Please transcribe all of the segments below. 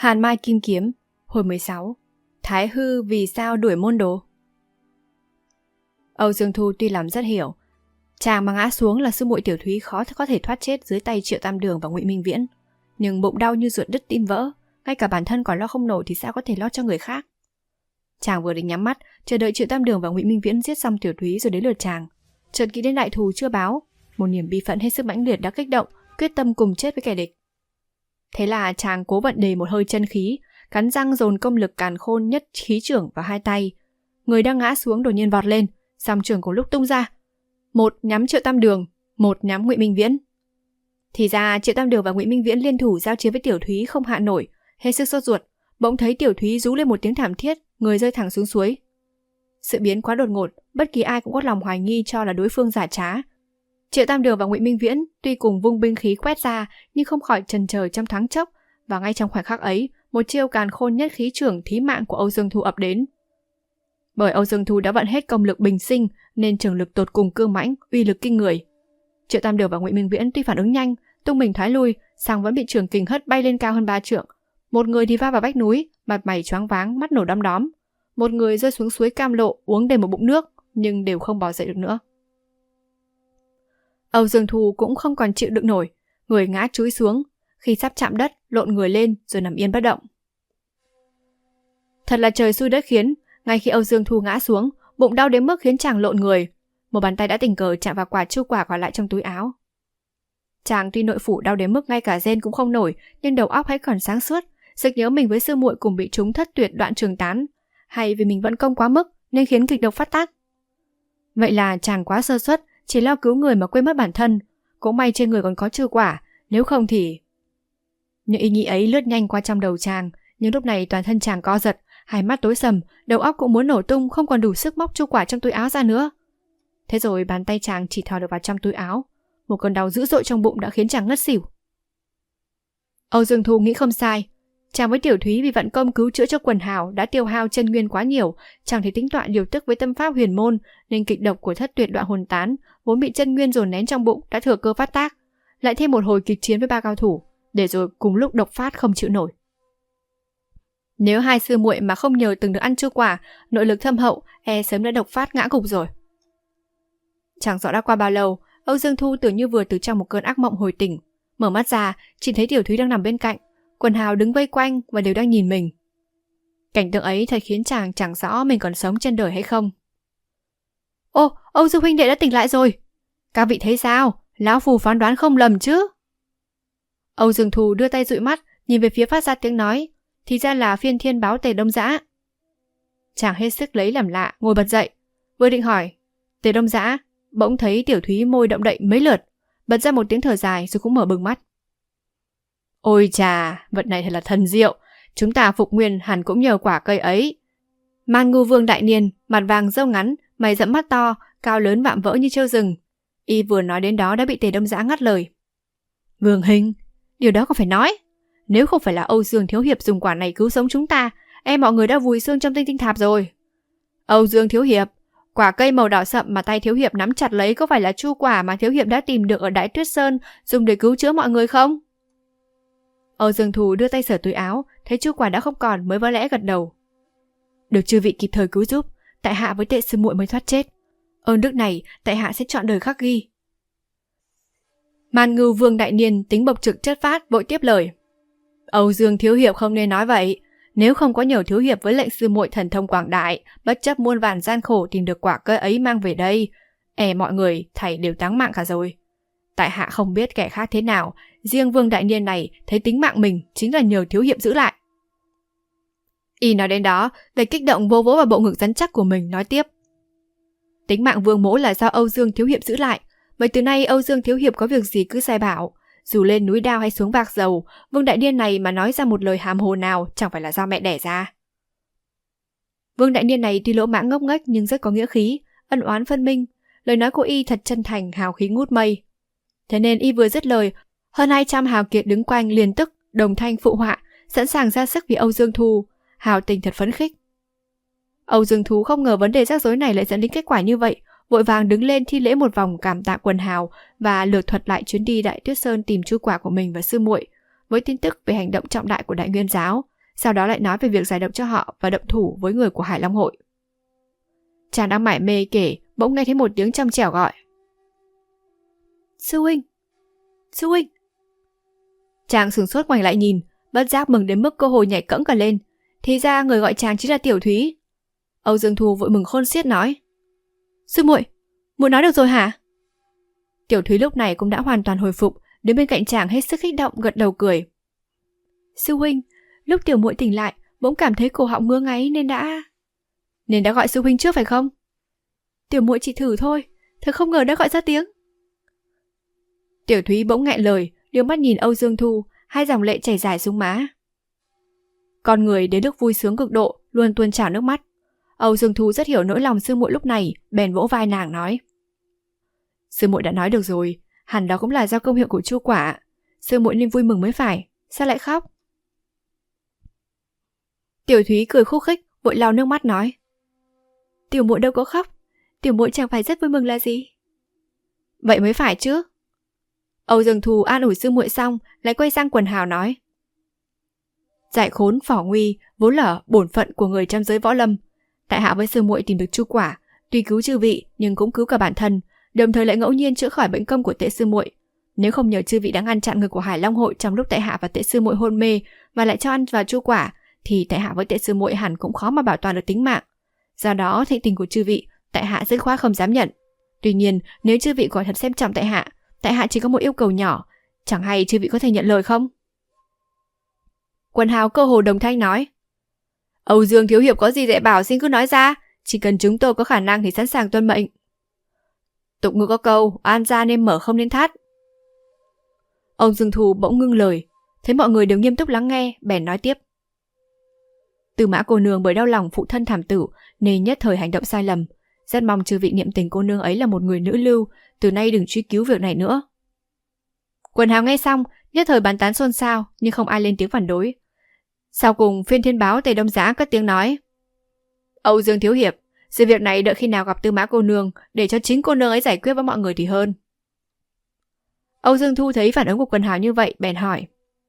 Hàn Mai Kim Kiếm, hồi 16. Thái hư vì sao đuổi môn đồ? Âu Dương Thu tuy làm rất hiểu, chàng mà ngã xuống là sư muội Tiểu Thúy khó có thể thoát chết dưới tay Triệu Tam Đường và Ngụy Minh Viễn, nhưng bụng đau như ruột đứt tim vỡ, ngay cả bản thân còn lo không nổi thì sao có thể lo cho người khác. Chàng vừa định nhắm mắt chờ đợi Triệu Tam Đường và Ngụy Minh Viễn giết xong Tiểu Thúy rồi đến lượt chàng, chợt nghĩ đến đại thù chưa báo, một niềm bi phẫn hết sức mãnh liệt đã kích động, quyết tâm cùng chết với kẻ địch. Thế là chàng cố vận đề một hơi chân khí, cắn răng dồn công lực càn khôn nhất khí trưởng vào hai tay. Người đang ngã xuống đột nhiên vọt lên, song trường cùng lúc tung ra. Một nhắm Triệu Tam Đường, một nhắm Ngụy Minh Viễn. Thì ra Triệu Tam Đường và Ngụy Minh Viễn liên thủ giao chiến với Tiểu Thúy không hạ nổi, hết sức sốt ruột, bỗng thấy Tiểu Thúy rú lên một tiếng thảm thiết, người rơi thẳng xuống suối. Sự biến quá đột ngột, bất kỳ ai cũng có lòng hoài nghi cho là đối phương giả trá. Triệu Tam Đường và Ngụy Minh Viễn tuy cùng vung binh khí quét ra, nhưng không khỏi chần chờ trong thoáng chốc, và ngay trong khoảnh khắc ấy, một chiêu càn khôn nhất khí trưởng thí mạng của Âu Dương Thu ập đến. Bởi Âu Dương Thu đã vận hết công lực bình sinh, nên trường lực tột cùng cương mãnh, uy lực kinh người. Triệu Tam Đường và Ngụy Minh Viễn tuy phản ứng nhanh, tung mình thoái lui, song vẫn bị trường kình hất bay lên cao hơn 3 trượng. Một người thì va vào vách núi, mặt mày choáng váng, mắt nổ đom đóm. Một người rơi xuống suối Cam Lộ, uống đầy một bụng nước, nhưng đều không bò dậy được nữa. Âu Dương Thu cũng không còn chịu đựng nổi, người ngã chúi xuống, khi sắp chạm đất, lộn người lên rồi nằm yên bất động. Thật là trời xui đất khiến, ngay khi Âu Dương Thu ngã xuống, bụng đau đến mức khiến chàng lộn người. Một bàn tay đã tình cờ chạm vào quả chu quả còn lại trong túi áo. Chàng tuy nội phủ đau đến mức ngay cả rên cũng không nổi, nhưng đầu óc hãy còn sáng suốt, sực nhớ mình với sư muội cùng bị trúng thất tuyệt đoạn trường tán, hay vì mình vận công quá mức nên khiến kịch độc phát tác. Vậy là chàng quá sơ suất, chỉ lo cứu người mà quên mất bản thân. Cũng may trên người còn có chu quả, nếu không thì... Những ý nghĩ ấy lướt nhanh qua trong đầu chàng, nhưng lúc này toàn thân chàng co giật, hai mắt tối sầm, đầu óc cũng muốn nổ tung, không còn đủ sức móc chu quả trong túi áo ra nữa. Thế rồi bàn tay chàng chỉ thò được vào trong túi áo, một cơn đau dữ dội trong bụng đã khiến chàng ngất xỉu. Âu Dương Thu nghĩ không sai, chàng với Tiểu Thúy vì vận công cứu chữa cho quần hào đã tiêu hao chân nguyên quá nhiều, chẳng thể tính toán điều tức với tâm pháp huyền môn, nên kịch độc của thất tuyệt đoạn hồn tán vốn bị chân nguyên dồn nén trong bụng đã thừa cơ phát tác, lại thêm một hồi kịch chiến với 3 cao thủ, để rồi cùng lúc độc phát không chịu nổi. Nếu hai sư muội mà không nhờ từng được ăn chu quả, nội lực thâm hậu, sớm đã độc phát ngã gục rồi. Chẳng rõ đã qua bao lâu, Âu Dương Thu tưởng như vừa từ trong một cơn ác mộng hồi tỉnh, mở mắt ra, chỉ thấy Tiểu Thúy đang nằm bên cạnh, quần hào đứng vây quanh và đều đang nhìn mình. Cảnh tượng ấy thật khiến chàng chẳng rõ mình còn sống trên đời hay không. Ô, Âu Dương huynh đệ đã tỉnh lại rồi. Các vị thấy sao? Lão phù phán đoán không lầm chứ? Âu Dương Thu đưa tay dụi mắt, nhìn về phía phát ra tiếng nói, thì ra là Phiên Thiên báo Tề Đông Dã. Chàng hết sức lấy làm lạ, ngồi bật dậy, vừa định hỏi Tề Đông Dã, bỗng thấy Tiểu Thúy môi động đậy mấy lượt, bật ra một tiếng thở dài rồi cũng mở bừng mắt. Ôi chà, vật này thật là thần diệu, chúng ta phục nguyên hẳn cũng nhờ quả cây ấy. Man Ngưu Vương đại niên, mặt vàng râu ngắn, mày rậm mắt to, cao lớn vạm vỡ như trâu rừng. Y vừa nói đến đó đã bị Tề Đông Dã ngắt lời. Vương huynh, điều đó có phải nói. Nếu không phải là Âu Dương Thiếu Hiệp dùng quả này cứu sống chúng ta, mọi người đã vùi xương trong tinh tinh tháp rồi. Âu Dương Thiếu Hiệp, quả cây màu đỏ sậm mà tay Thiếu Hiệp nắm chặt lấy có phải là chu quả mà Thiếu Hiệp đã tìm được ở Đại Tuyết Sơn dùng để cứu chữa mọi người không? Âu Dương Thu đưa tay sờ túi áo, thấy chu quả đã không còn mới vỡ lẽ gật đầu. Được chư vị kịp thời cứu giúp, tại hạ với Tệ sư muội mới thoát chết. Ơn đức này tại hạ sẽ chọn đời khắc ghi. Man Ngưu Vương đại niên tính bộc trực chất phát vội tiếp lời. Âu Dương Thiếu Hiệp không nên nói vậy. Nếu không có nhờ Thiếu Hiệp với lệnh sư muội thần thông quảng đại, bất chấp muôn vàn gian khổ tìm được quả cây ấy mang về đây, mọi người thảy đều táng mạng cả rồi. Tại hạ không biết kẻ khác thế nào, riêng Vương đại niên này thấy tính mạng mình chính là nhờ Thiếu Hiệp giữ lại. Y nói đến đó, lại kích động vô vỗ vào bộ ngực rắn chắc của mình, nói tiếp. Tính mạng Vương mỗ là do Âu Dương Thiếu Hiệp giữ lại, vậy từ nay Âu Dương Thiếu Hiệp có việc gì cứ sai bảo. Dù lên núi đao hay xuống vạc dầu, Vương đại niên này mà nói ra một lời hàm hồ nào chẳng phải là do mẹ đẻ ra. Vương đại niên này tuy lỗ mãng ngốc nghếch nhưng rất có nghĩa khí, ân oán phân minh, lời nói của Y thật chân thành, hào khí ngút mây. Thế nên Y vừa dứt lời, hơn 200 hào kiệt đứng quanh liền tức đồng thanh phụ họa, sẵn sàng ra sức vì Âu Dương Thu, hào tình thật phấn khích. Âu Dương Thu không ngờ vấn đề rắc rối này lại dẫn đến kết quả như vậy, vội vàng đứng lên thi lễ một vòng cảm tạ quần hào và lược thuật lại chuyến đi Đại Tuyết Sơn tìm chu quả của mình và sư muội, với tin tức về hành động trọng đại của Đại Nguyên Giáo, sau đó lại nói về việc giải độc cho họ và động thủ với người của Hải Long hội. Chàng đang mải mê kể, bỗng nghe thấy một tiếng trong trẻo gọi. Sư huynh! Sư huynh! Chàng sửng sốt ngoảnh lại nhìn, bất giác mừng đến mức cơ hồ nhảy cẫng cả lên. Thì ra người gọi chàng chính là Tiểu Thúy. Âu Dương Thu vội mừng khôn xiết nói. Sư muội, muội nói được rồi hả? Tiểu Thúy lúc này cũng đã hoàn toàn hồi phục, đến bên cạnh chàng hết sức kích động gật đầu cười. Sư huynh, lúc tiểu muội tỉnh lại, bỗng cảm thấy cổ họng ngứa ngáy nên đã gọi sư huynh trước phải không? Tiểu muội chỉ thử thôi, thật không ngờ đã gọi ra tiếng. Tiểu Thúy bỗng nghẹn lời, đưa mắt nhìn Âu Dương Thu, hai dòng lệ chảy dài xuống má. Con người đến lúc vui sướng cực độ luôn tuôn trào nước mắt. Âu Dương Thu rất hiểu nỗi lòng sư muội lúc này, bèn vỗ vai nàng nói. Sư muội đã nói được rồi, hẳn đó cũng là do công hiệu của chu quả. Sư muội nên vui mừng mới phải, sao lại khóc? Tiểu Thúy cười khúc khích, vội lau nước mắt nói. Tiểu muội đâu có khóc, tiểu muội chẳng phải rất vui mừng là gì? Vậy mới phải chứ. Âu Dương Thu an ủi sư muội xong, lại quay sang Quần Hào nói. Giải khốn phỏ nguy vốn là bổn phận của người trong giới võ lâm. Tại hạ với sư muội tìm được chu quả, tuy cứu chư vị nhưng cũng cứu cả bản thân, đồng thời lại ngẫu nhiên chữa khỏi bệnh công của Tệ sư muội. Nếu không nhờ chư vị đã ngăn chặn người của Hải Long hội trong lúc tại hạ và Tệ sư muội hôn mê và lại cho ăn vào chu quả, thì tại hạ với Tệ sư muội hẳn cũng khó mà bảo toàn được tính mạng. Do đó thịnh tình của chư vị, tại hạ dứt khoát không dám nhận. Tuy nhiên, nếu chư vị quả thật xem trọng tại hạ chỉ có một yêu cầu nhỏ, chẳng hay chư vị có thể nhận lời không? Quần Hào cơ hồ đồng thanh nói. Âu Dương thiếu hiệp có gì dạy bảo xin cứ nói ra, chỉ cần chúng tôi có khả năng thì sẵn sàng tuân mệnh. Tục ngữ có câu, oan gia nên mở không nên thắt. Ông Dương Thu bỗng ngưng lời, thấy mọi người đều nghiêm túc lắng nghe, bèn nói tiếp. Tư Mã cô nương bởi đau lòng phụ thân thảm tử nên nhất thời hành động sai lầm. Rất mong chư vị niệm tình cô nương ấy là một người nữ lưu, từ nay đừng truy cứu việc này nữa. Quần Hào nghe xong, nhất thời bàn tán xôn xao, nhưng không ai lên tiếng phản đối. Sau cùng, Phiên Thiên Báo Tề Đông Giá cất tiếng nói. Âu Dương thiếu hiệp, sự việc này đợi khi nào gặp Tư Mã cô nương, để cho chính cô nương ấy giải quyết với mọi người thì hơn. Âu Dương Thu thấy phản ứng của Quần Hào như vậy, bèn hỏi.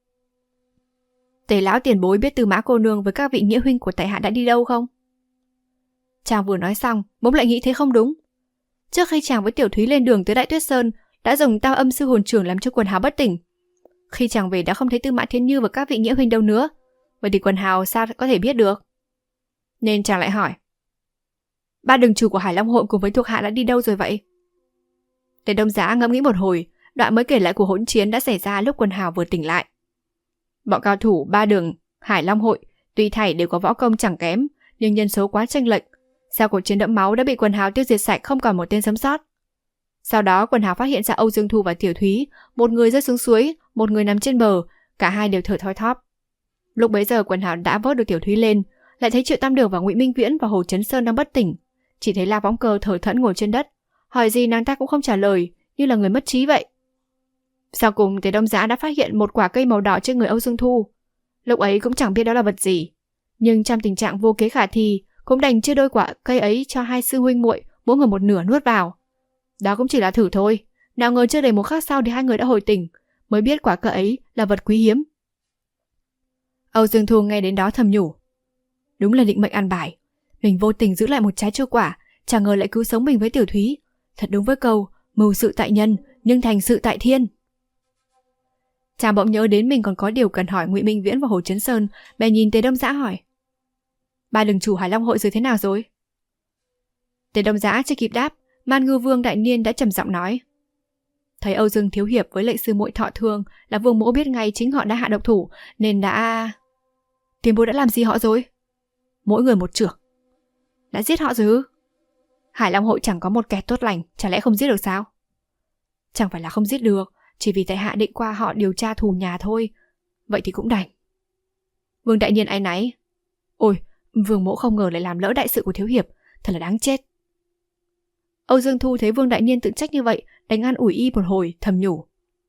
Tề lão tiền bối biết Tư Mã cô nương với các vị nghĩa huynh của tại hạ đã đi đâu không? Chàng vừa nói xong, bỗng lại nghĩ thế không đúng. Trước khi chàng với Tiểu Thúy lên đường tới Đại Tuyết Sơn, đã dùng Tam Âm sư hồn trưởng làm cho Quần Hào bất tỉnh. Khi chàng về đã không thấy Tư Mã Thiên Như và các vị nghĩa huynh đâu nữa. Vậy thì Quần Hào sao có thể biết được? Nên chàng lại hỏi. Ba đường chủ của Hải Long hội cùng với thuộc hạ đã đi đâu rồi vậy? Tề Đông Giá ngẫm nghĩ một hồi, đoạn mới kể lại cuộc hỗn chiến đã xảy ra lúc Quần Hào vừa tỉnh lại. Bọn cao thủ ba đường Hải Long hội tuy thảy đều có võ công chẳng kém, nhưng nhân số quá chênh lệch. Sau cuộc chiến đẫm máu đã bị Quần Hào tiêu diệt sạch, không còn một tên sống sót. Sau đó Quần Hào phát hiện ra Âu Dương Thu và Tiểu Thúy, một người rơi xuống suối, một người nằm trên bờ, cả hai đều thở thoi thóp. Lúc bấy giờ Quần Hào đã vớt được Tiểu Thúy lên, lại thấy Triệu Tam Đường và Ngụy Minh Viễn và Hồ Chấn Sơn đang bất tỉnh. Chỉ thấy La Võng Cơ thở thẫn ngồi trên đất, hỏi gì nàng ta cũng không trả lời, như là người mất trí vậy. Sau cùng Tề Đông Giá đã phát hiện một quả cây màu đỏ trên người Âu Dương Thu. Lúc ấy cũng chẳng biết đó là vật gì, nhưng trong tình trạng vô kế khả thi, cũng đành chia đôi quả cây ấy cho hai sư huynh muội, mỗi người một nửa nuốt vào. Đó cũng chỉ là thử thôi, nào ngờ chưa đầy một khắc sau thì hai người đã hồi tỉnh, mới biết quả cây ấy là vật quý hiếm. Âu Dương Thu nghe đến đó thầm nhủ. Đúng là định mệnh ăn bài. Mình vô tình giữ lại một trái chu quả, chẳng ngờ lại cứu sống mình với Tiểu Thúy. Thật đúng với câu, mưu sự tại nhân, nhưng thành sự tại thiên. Chàng bỗng nhớ đến mình còn có điều cần hỏi Ngụy Minh Viễn và Hồ Chấn Sơn, bèn nhìn Tề Đông Dã hỏi. Ba đường chủ Hải Long hội rồi thế nào rồi? Tề Đông Dã chưa kịp đáp, Man Ngư Vương Đại Niên đã trầm giọng nói. Thấy Âu Dương thiếu hiệp với lệnh sư muội thọ thương, là Vương mỗ biết ngay chính họ đã hạ độc thủ, nên đã... Tiền bối đã làm gì họ rồi? Mỗi người một chưởng. Đã giết họ rồi ư? Hải Long hội chẳng có một kẻ tốt lành, chả lẽ không giết được sao? Chẳng phải là không giết được, chỉ vì tại hạ định qua họ điều tra thù nhà thôi. Vậy thì cũng đành. Vương Đại Niên áy náy. Ôi, Vương mỗ không ngờ lại làm lỡ đại sự của thiếu hiệp, thật là đáng chết. Âu Dương Thu thấy Vương Đại Niên tự trách như vậy, đánh an ủi y một hồi, thầm nhủ.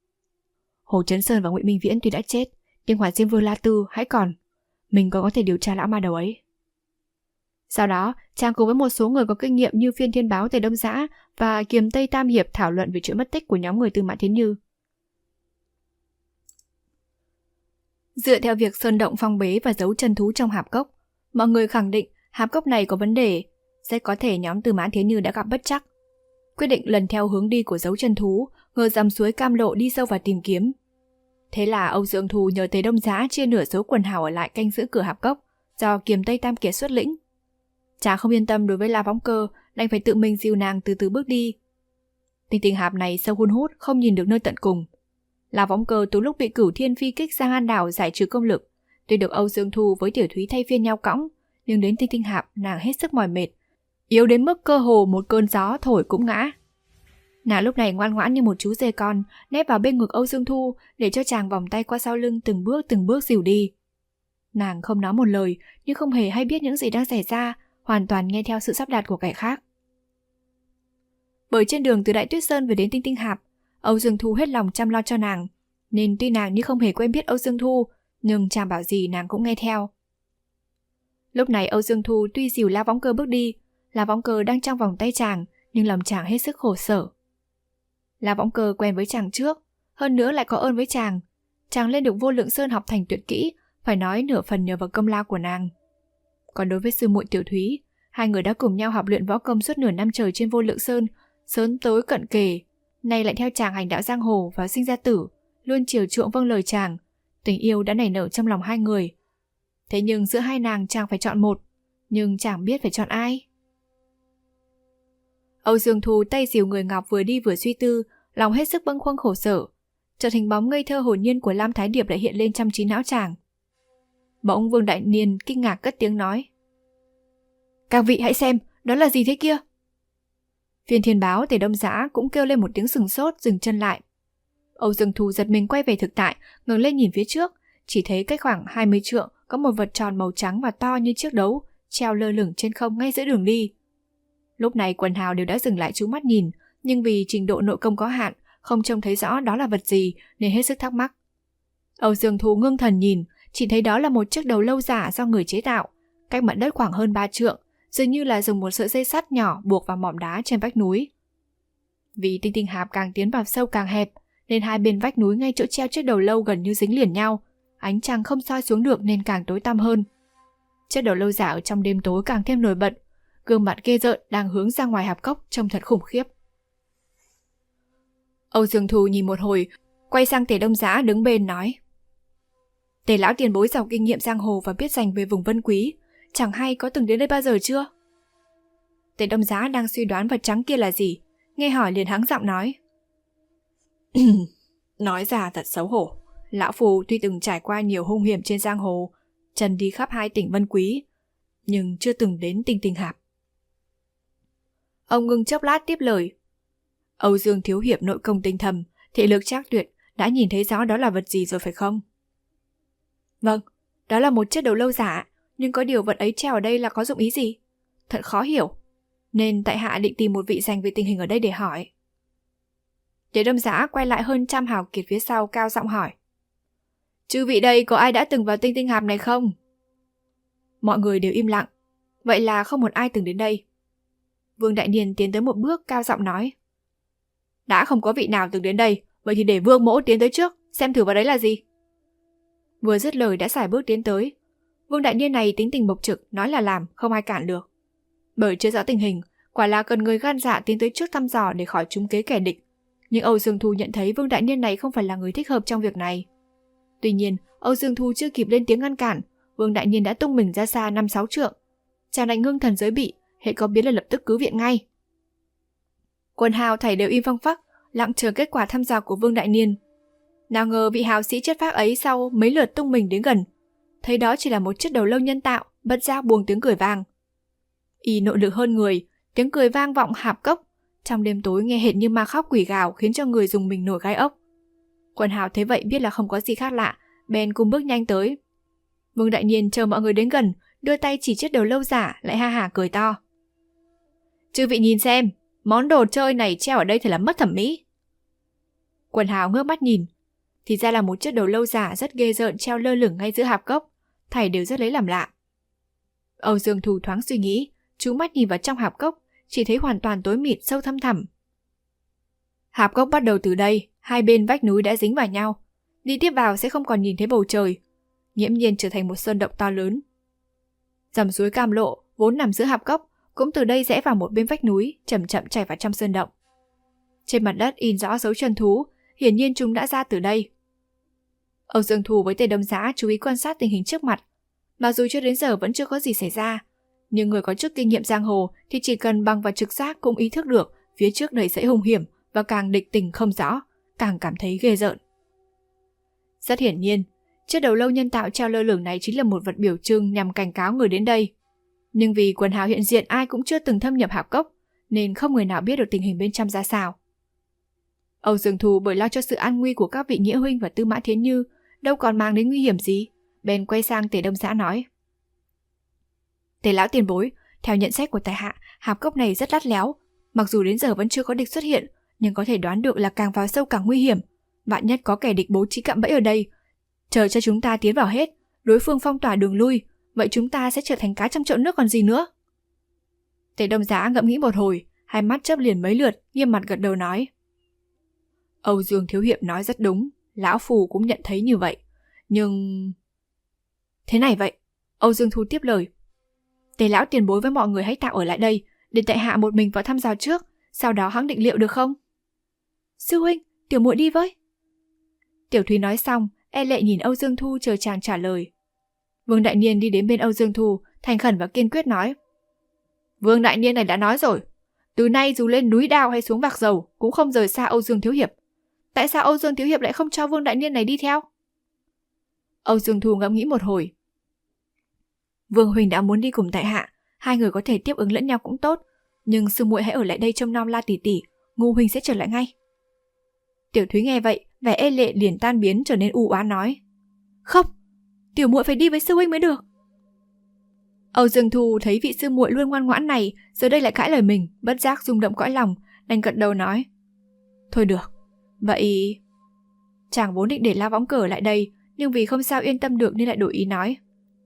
Hồ Chấn Sơn và Ngụy Minh Viễn tuy đã chết, nhưng Hỏa Diêm Vương La Tư hãy còn. Mình còn có thể điều tra lão ma đầu ấy. Sau đó, chàng cùng với một số người có kinh nghiệm như Phiên Thiên Báo Tề Đông Dã và Kiềm Tây Tam Hiệp thảo luận về chuyện mất tích của nhóm người Tư Mã Thiên Như. Dựa theo việc sơn động phong bế và giấu chân thú trong hạp cốc, mọi người khẳng định hạp cốc này có vấn đề, rất có thể nhóm Tư Mã Thiến Như đã gặp bất trắc. Quyết định lần theo hướng đi của dấu chân thú, ngờ dằm suối Cam Lộ đi sâu vào tìm kiếm. Thế là Âu Dương Thù nhờ Tề Đông Giá chia nửa số quần hào ở lại canh giữ cửa hạp cốc, do Kiềm Tây Tam Kiệt xuất lĩnh. Chàng không yên tâm đối với La Võng Cơ, đành phải tự mình dìu nàng từ từ bước đi. Tinh hạp này sâu hun hút, không nhìn được nơi tận cùng. La Võng Cơ từ lúc bị Cửu Thiên phi kích sang An Đảo giải trừ công lực, tuy được Âu Dương Thu với Tiểu Thúy thay phiên nhau cõng, nhưng đến tinh hạp nàng hết sức mỏi mệt, yếu đến mức cơ hồ một cơn gió thổi cũng ngã. Nàng lúc này ngoan ngoãn như một chú dê con, nép vào bên ngực Âu Dương Thu để cho chàng vòng tay qua sau lưng từng bước dìu đi. Nàng không nói một lời, nhưng không hề hay biết những gì đang xảy ra, hoàn toàn nghe theo sự sắp đặt của kẻ khác. Bởi trên đường từ Đại Tuyết Sơn về đến Tinh hạp, Âu Dương Thu hết lòng chăm lo cho nàng, nên tuy nàng như không hề quen biết Âu Dương Thu, nhưng chàng bảo gì nàng cũng nghe theo. Lúc này Âu Dương Thu tuy dìu La Võng Cơ bước đi, La Võng Cơ đang trong vòng tay chàng, nhưng lòng chàng hết sức khổ sở. La Võng Cơ quen với chàng trước, hơn nữa lại có ơn với chàng. Chàng lên được Vô Lượng Sơn học thành tuyệt kỹ, phải nói nửa phần nhờ vào công lao của nàng. Còn đối với sư muội Tiểu Thúy, hai người đã cùng nhau học luyện võ công suốt nửa năm trời trên Vô Lượng Sơn, sớm tối cận kề, nay lại theo chàng hành đạo giang hồ và sinh ra tử, luôn chiều chuộng vâng lời chàng. Tình yêu đã nảy nở trong lòng hai người. Thế nhưng giữa hai nàng chàng phải chọn một, nhưng chẳng biết phải chọn ai. Âu Dương Thu tay dìu người ngọc vừa đi vừa suy tư, lòng hết sức bâng khuâng khổ sở. Chợt hình bóng ngây thơ hồn nhiên của Lam Thái Điệp lại hiện lên trong trí não chàng. Bỗng Vương Đại Niên kinh ngạc cất tiếng nói: "Các vị hãy xem, đó là gì thế kia?" Viên Thiên Báo, Tề Đông Dã cũng kêu lên một tiếng sừng sốt, dừng chân lại. Âu Dương Thu giật mình quay về thực tại, ngẩng lên nhìn phía trước, chỉ thấy cách khoảng 20 trượng có một vật tròn màu trắng và to như chiếc đấu, treo lơ lửng trên không ngay giữa đường đi. Lúc này quần hào đều đã dừng lại chú mắt nhìn, nhưng vì trình độ nội công có hạn, không trông thấy rõ đó là vật gì nên hết sức thắc mắc. Âu Dương Thu ngưng thần nhìn, chỉ thấy đó là một chiếc đầu lâu giả do người chế tạo, cách mặt đất khoảng hơn 3 trượng, dường như là dùng một sợi dây sắt nhỏ buộc vào mỏm đá trên vách núi. Vì Tinh hạp càng tiến vào sâu càng hẹp, nên hai bên vách núi ngay chỗ treo chiếc đầu lâu gần như dính liền nhau, ánh trăng không soi xuống được nên càng tối tăm hơn. Chiếc đầu lâu giả ở trong đêm tối càng thêm nổi bật, gương mặt ghê rợn đang hướng ra ngoài hạp cốc trông thật khủng khiếp. Âu Dương Thu nhìn một hồi, quay sang Tề Đông Dã đứng bên nói: "Tề lão tiền bối giàu kinh nghiệm giang hồ và biết dành về vùng Vân Quý, chẳng hay có từng đến đây bao giờ chưa?" Tề Đông Dã đang suy đoán vật trắng kia là gì, nghe hỏi liền hắng giọng nói: "Nói ra thật xấu hổ, lão phù tuy từng trải qua nhiều hung hiểm trên giang hồ, chân đi khắp 2 tỉnh Vân Quý, nhưng chưa từng đến Tinh hạp." Ông ngưng chốc lát tiếp lời: "Âu Dương thiếu hiệp nội công tinh thầm, thị lực trác tuyệt, đã nhìn thấy rõ đó là vật gì rồi phải không?" "Vâng, đó là một chiếc đầu lâu giả, nhưng có điều vật ấy treo ở đây là có dụng ý gì? Thật khó hiểu, nên tại hạ định tìm một vị dành về tình hình ở đây để hỏi." Tề Đông Dã quay lại hơn 100 hào kiệt phía sau cao giọng hỏi: "Chư vị đây có ai đã từng vào Tinh hạp này không?" Mọi người đều im lặng, vậy là không một ai từng đến đây. Vương Đại Niên tiến tới một bước cao giọng nói: "Đã không có vị nào từng đến đây, vậy thì để Vương mỗ tiến tới trước, xem thử vào đấy là gì." Vừa dứt lời đã sải bước tiến tới. Vương Đại Niên này tính tình bộc trực, nói là làm, không ai cản được. Bởi chưa rõ tình hình, quả là cần người gan dạ tiến tới trước thăm dò để khỏi trúng kế kẻ địch. Nhưng Âu Dương Thu nhận thấy Vương Đại Niên này không phải là người thích hợp trong việc này. Tuy nhiên, Âu Dương Thu chưa kịp lên tiếng ngăn cản, Vương Đại Niên đã tung mình ra xa 5-6 trượng. Chàng đánh ngưng thần giới bị, hệ có biến là lập tức cứu viện ngay. Quần hào thảy đều im phăng phắc, lặng chờ kết quả thăm dò của Vương Đại Niên. Nào ngờ vị hào sĩ chất phác ấy sau mấy lượt tung mình đến gần, thấy đó chỉ là một chiếc đầu lâu nhân tạo, bất giác buông tiếng cười vang. Y nội lực hơn người, tiếng cười vang vọng hạp cốc, trong đêm tối nghe hệt như ma khóc quỷ gào, khiến cho người dùng mình nổi gai ốc. Quần hào thấy vậy biết là không có gì khác lạ, bèn cùng bước nhanh tới. Vương Đại Niên chờ mọi người đến gần, đưa tay chỉ chiếc đầu lâu giả, lại ha hả cười to: "Chư vị nhìn xem, món đồ chơi này treo ở đây thật là mất thẩm mỹ." Quần hào ngước mắt nhìn, thì ra là một chiếc đầu lâu giả rất ghê rợn treo lơ lửng ngay giữa hạp cốc, thảy đều rất lấy làm lạ. Âu Dương Thu thoáng suy nghĩ, chú mắt nhìn vào trong hạp cốc, chỉ thấy hoàn toàn tối mịt sâu thăm thẳm. Hạp cốc bắt đầu từ đây, hai bên vách núi đã dính vào nhau, đi tiếp vào sẽ không còn nhìn thấy bầu trời, nghiễm nhiên trở thành một sơn động to lớn. Dòng suối Cam Lộ vốn nằm giữa hạp cốc, cũng từ đây rẽ vào một bên vách núi, chậm chậm chảy vào trong sơn động. Trên mặt đất in rõ dấu chân thú, hiển nhiên chúng đã ra từ đây. Âu Dương Thù với Tề Đông Giá chú ý quan sát tình hình trước mặt. Mặc dù cho đến giờ vẫn chưa có gì xảy ra, nhưng người có chút kinh nghiệm giang hồ thì chỉ cần bằng vào trực giác cũng ý thức được phía trước đầy rẫy hung hiểm, và càng địch tình không rõ, càng cảm thấy ghê rợn. Rất hiển nhiên, chiếc đầu lâu nhân tạo treo lơ lửng này chính là một vật biểu trưng nhằm cảnh cáo người đến đây. Nhưng vì quần hào hiện diện ai cũng chưa từng thâm nhập hạp cốc, nên không người nào biết được tình hình bên trong ra sao. Âu Dương Thù bởi lo cho sự an nguy của các vị nghĩa huynh và Tư Mã Thiến Như, đâu còn mang đến nguy hiểm gì, bèn quay sang Tề Đông Giá nói: Tề lão tiền bối, theo nhận xét của tại hạ, hạp cốc này rất lắt léo, mặc dù đến giờ vẫn chưa có địch xuất hiện, nhưng có thể đoán được là càng vào sâu càng nguy hiểm. Vạn nhất có kẻ địch bố trí cạm bẫy ở đây, chờ cho chúng ta tiến vào hết, đối phương phong tỏa đường lui, vậy chúng ta sẽ trở thành cá trong chậu nước còn gì nữa. Tề Đông Giá ngẫm nghĩ một hồi, hai mắt chớp liền mấy lượt, nghiêm mặt gật đầu nói: Âu Dương thiếu hiệp nói rất đúng, lão phù cũng nhận thấy như vậy, nhưng... Thế này vậy, Âu Dương Thu tiếp lời: Tề lão tiền bối với mọi người hãy tạm ở lại đây, để tại hạ một mình vào thăm dò trước, sau đó hãng định liệu được không? Sư huynh, tiểu muội đi với. Tiểu Thúy nói xong, e lệ nhìn Âu Dương Thu chờ chàng trả lời. Vương Đại Niên đi đến bên Âu Dương Thu, thành khẩn và kiên quyết nói: Vương Đại Niên này đã nói rồi, từ nay dù lên núi đao hay xuống vạc dầu cũng không rời xa Âu Dương thiếu hiệp. Tại sao Âu Dương thiếu hiệp lại không cho Vương Đại Niên này đi theo? Âu Dương Thu ngẫm nghĩ một hồi. Vương huynh đã muốn đi cùng tại hạ, hai người có thể tiếp ứng lẫn nhau cũng tốt, nhưng sư muội hãy ở lại đây trông nom La tỷ tỷ, Ngu huynh sẽ trở lại ngay. Tiểu Thúy nghe vậy, vẻ e lệ liền tan biến trở nên u oán nói: Không, tiểu muội phải đi với sư huynh mới được. Âu Dương Thu thấy vị sư muội luôn ngoan ngoãn này giờ đây lại cãi lời mình, bất giác rung động cõi lòng, đành gật đầu nói: Thôi được, vậy... Chàng vốn định để La Võng Cờ lại đây, nhưng vì không sao yên tâm được nên lại đổi ý nói: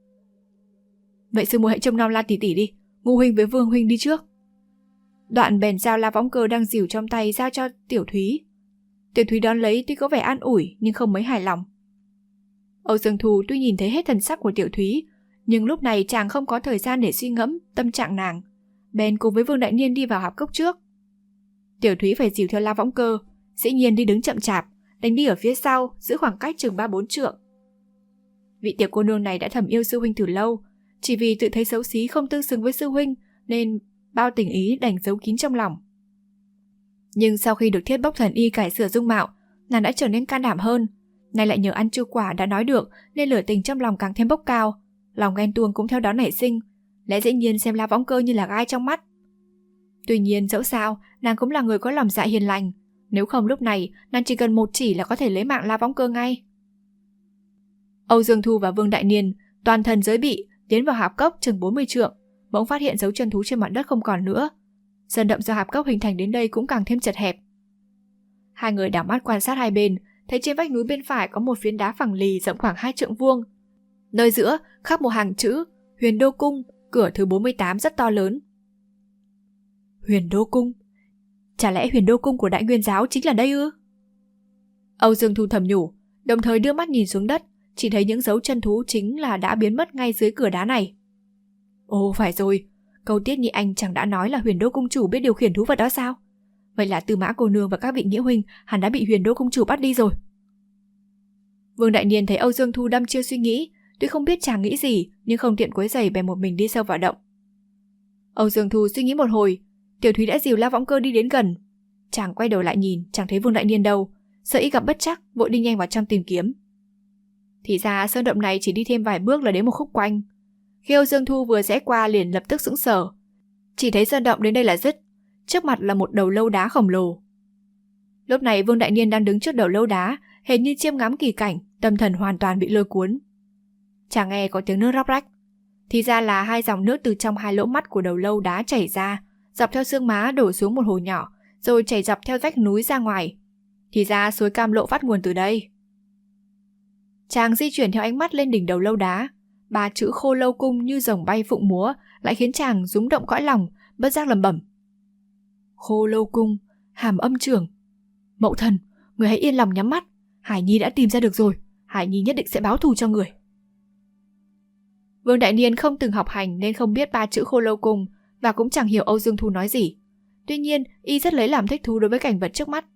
Vậy sư muội hãy trông nom La tỷ tỷ đi, Ngu huynh với Vương huynh đi trước. Đoạn bèn giao La Võng Cờ đang dìu trong tay giao cho Tiểu Thúy. Tiểu Thúy đón lấy tuy có vẻ an ủi nhưng không mấy hài lòng. Âu Dương Thu tuy nhìn thấy hết thần sắc của Tiểu Thúy, nhưng lúc này chàng không có thời gian để suy ngẫm tâm trạng nàng, bèn cùng với Vương Đại Niên đi vào hạp cốc trước. Tiểu Thúy phải dìu theo La Võng Cơ, dĩ nhiên đi đứng chậm chạp, đánh đi ở phía sau, giữ khoảng cách chừng 3-4 trượng. Vị tiểu cô nương này đã thầm yêu sư huynh từ lâu, chỉ vì tự thấy xấu xí không tương xứng với sư huynh nên bao tình ý đành giấu kín trong lòng. Nhưng sau khi được Thiết Bốc thần y cải sửa dung mạo, nàng đã trở nên can đảm hơn. Nay lại nhờ ăn chu quả đã nói được nên lửa tình trong lòng càng thêm bốc cao, lòng ghen tuông cũng theo đó nảy sinh, lẽ dĩ nhiên xem La Võng Cơ như là gai trong mắt. Tuy nhiên dẫu sao nàng cũng là người có lòng dạ hiền lành, nếu không lúc này nàng chỉ cần một chỉ là có thể lấy mạng La Võng Cơ ngay. Âu Dương Thu và Vương Đại Niên toàn thân giới bị tiến vào hạp cốc chừng 40 trượng, bỗng phát hiện dấu chân thú trên mặt đất không còn nữa. Sơn động do hạp cốc hình thành đến đây cũng càng thêm chật hẹp. Hai người đảo mắt quan sát hai bên, thấy trên vách núi bên phải có một phiến đá phẳng lì rộng khoảng 2 trượng vuông. Nơi giữa khắc một hàng chữ Huyền Đô Cung, cửa thứ 48 rất to lớn. Huyền Đô Cung? Chả lẽ Huyền Đô Cung của Đại Nguyên Giáo chính là đây ư? Âu Dương Thu thầm nhủ, đồng thời đưa mắt nhìn xuống đất, chỉ thấy những dấu chân thú chính là đã biến mất ngay dưới cửa đá này. Ồ phải rồi, câu Tiết Nhị Anh chẳng đã nói là Huyền Đô Cung chủ biết điều khiển thú vật đó sao? Vậy là Tư Mã cô nương và các vị nghĩa huynh hẳn đã bị Huyền Đô Cung chủ bắt đi rồi. Vương Đại Niên thấy Âu Dương Thu đăm chiêu suy nghĩ, tuy không biết chàng nghĩ gì nhưng không tiện quấy rầy bèn một mình đi sâu vào động. Âu Dương Thu suy nghĩ một hồi, Tiểu Thúy đã dìu La Võng Cơ đi đến gần. Chàng quay đầu lại nhìn, chẳng thấy Vương Đại Niên đâu, sợ y gặp bất trắc, vội đi nhanh vào trong tìm kiếm. Thì ra sơn động này chỉ đi thêm vài bước là đến một khúc quanh. Khi Âu Dương Thu vừa rẽ qua liền lập tức sững sờ, chỉ thấy sơn động đến đây là dứt, trước mặt là một đầu lâu đá khổng lồ. Lúc này Vương Đại Niên đang đứng trước đầu lâu đá, hệt như chiêm ngắm kỳ cảnh, tâm thần hoàn toàn bị lôi cuốn. Chàng nghe có tiếng nước róc rách, thì ra là hai dòng nước từ trong hai lỗ mắt của đầu lâu đá chảy ra, dọc theo xương má đổ xuống một hồ nhỏ, rồi chảy dọc theo vách núi ra ngoài. Thì ra suối Cam Lộ phát nguồn từ đây. Chàng di chuyển theo ánh mắt lên đỉnh đầu lâu đá, ba chữ Khô Lâu Cung như rồng bay phụng múa, lại khiến chàng rúng động cõi lòng, bất giác lẩm bẩm. Khô Lâu Cung, Hàm Âm Trưởng. Mậu thần, người hãy yên lòng nhắm mắt, Hải Nhi đã tìm ra được rồi, Hải Nhi nhất định sẽ báo thù cho người. Vương Đại Niên không từng học hành nên không biết 3 chữ Khô Lâu Cung và cũng chẳng hiểu Âu Dương Thu nói gì. Tuy nhiên, y rất lấy làm thích thú đối với cảnh vật trước mắt.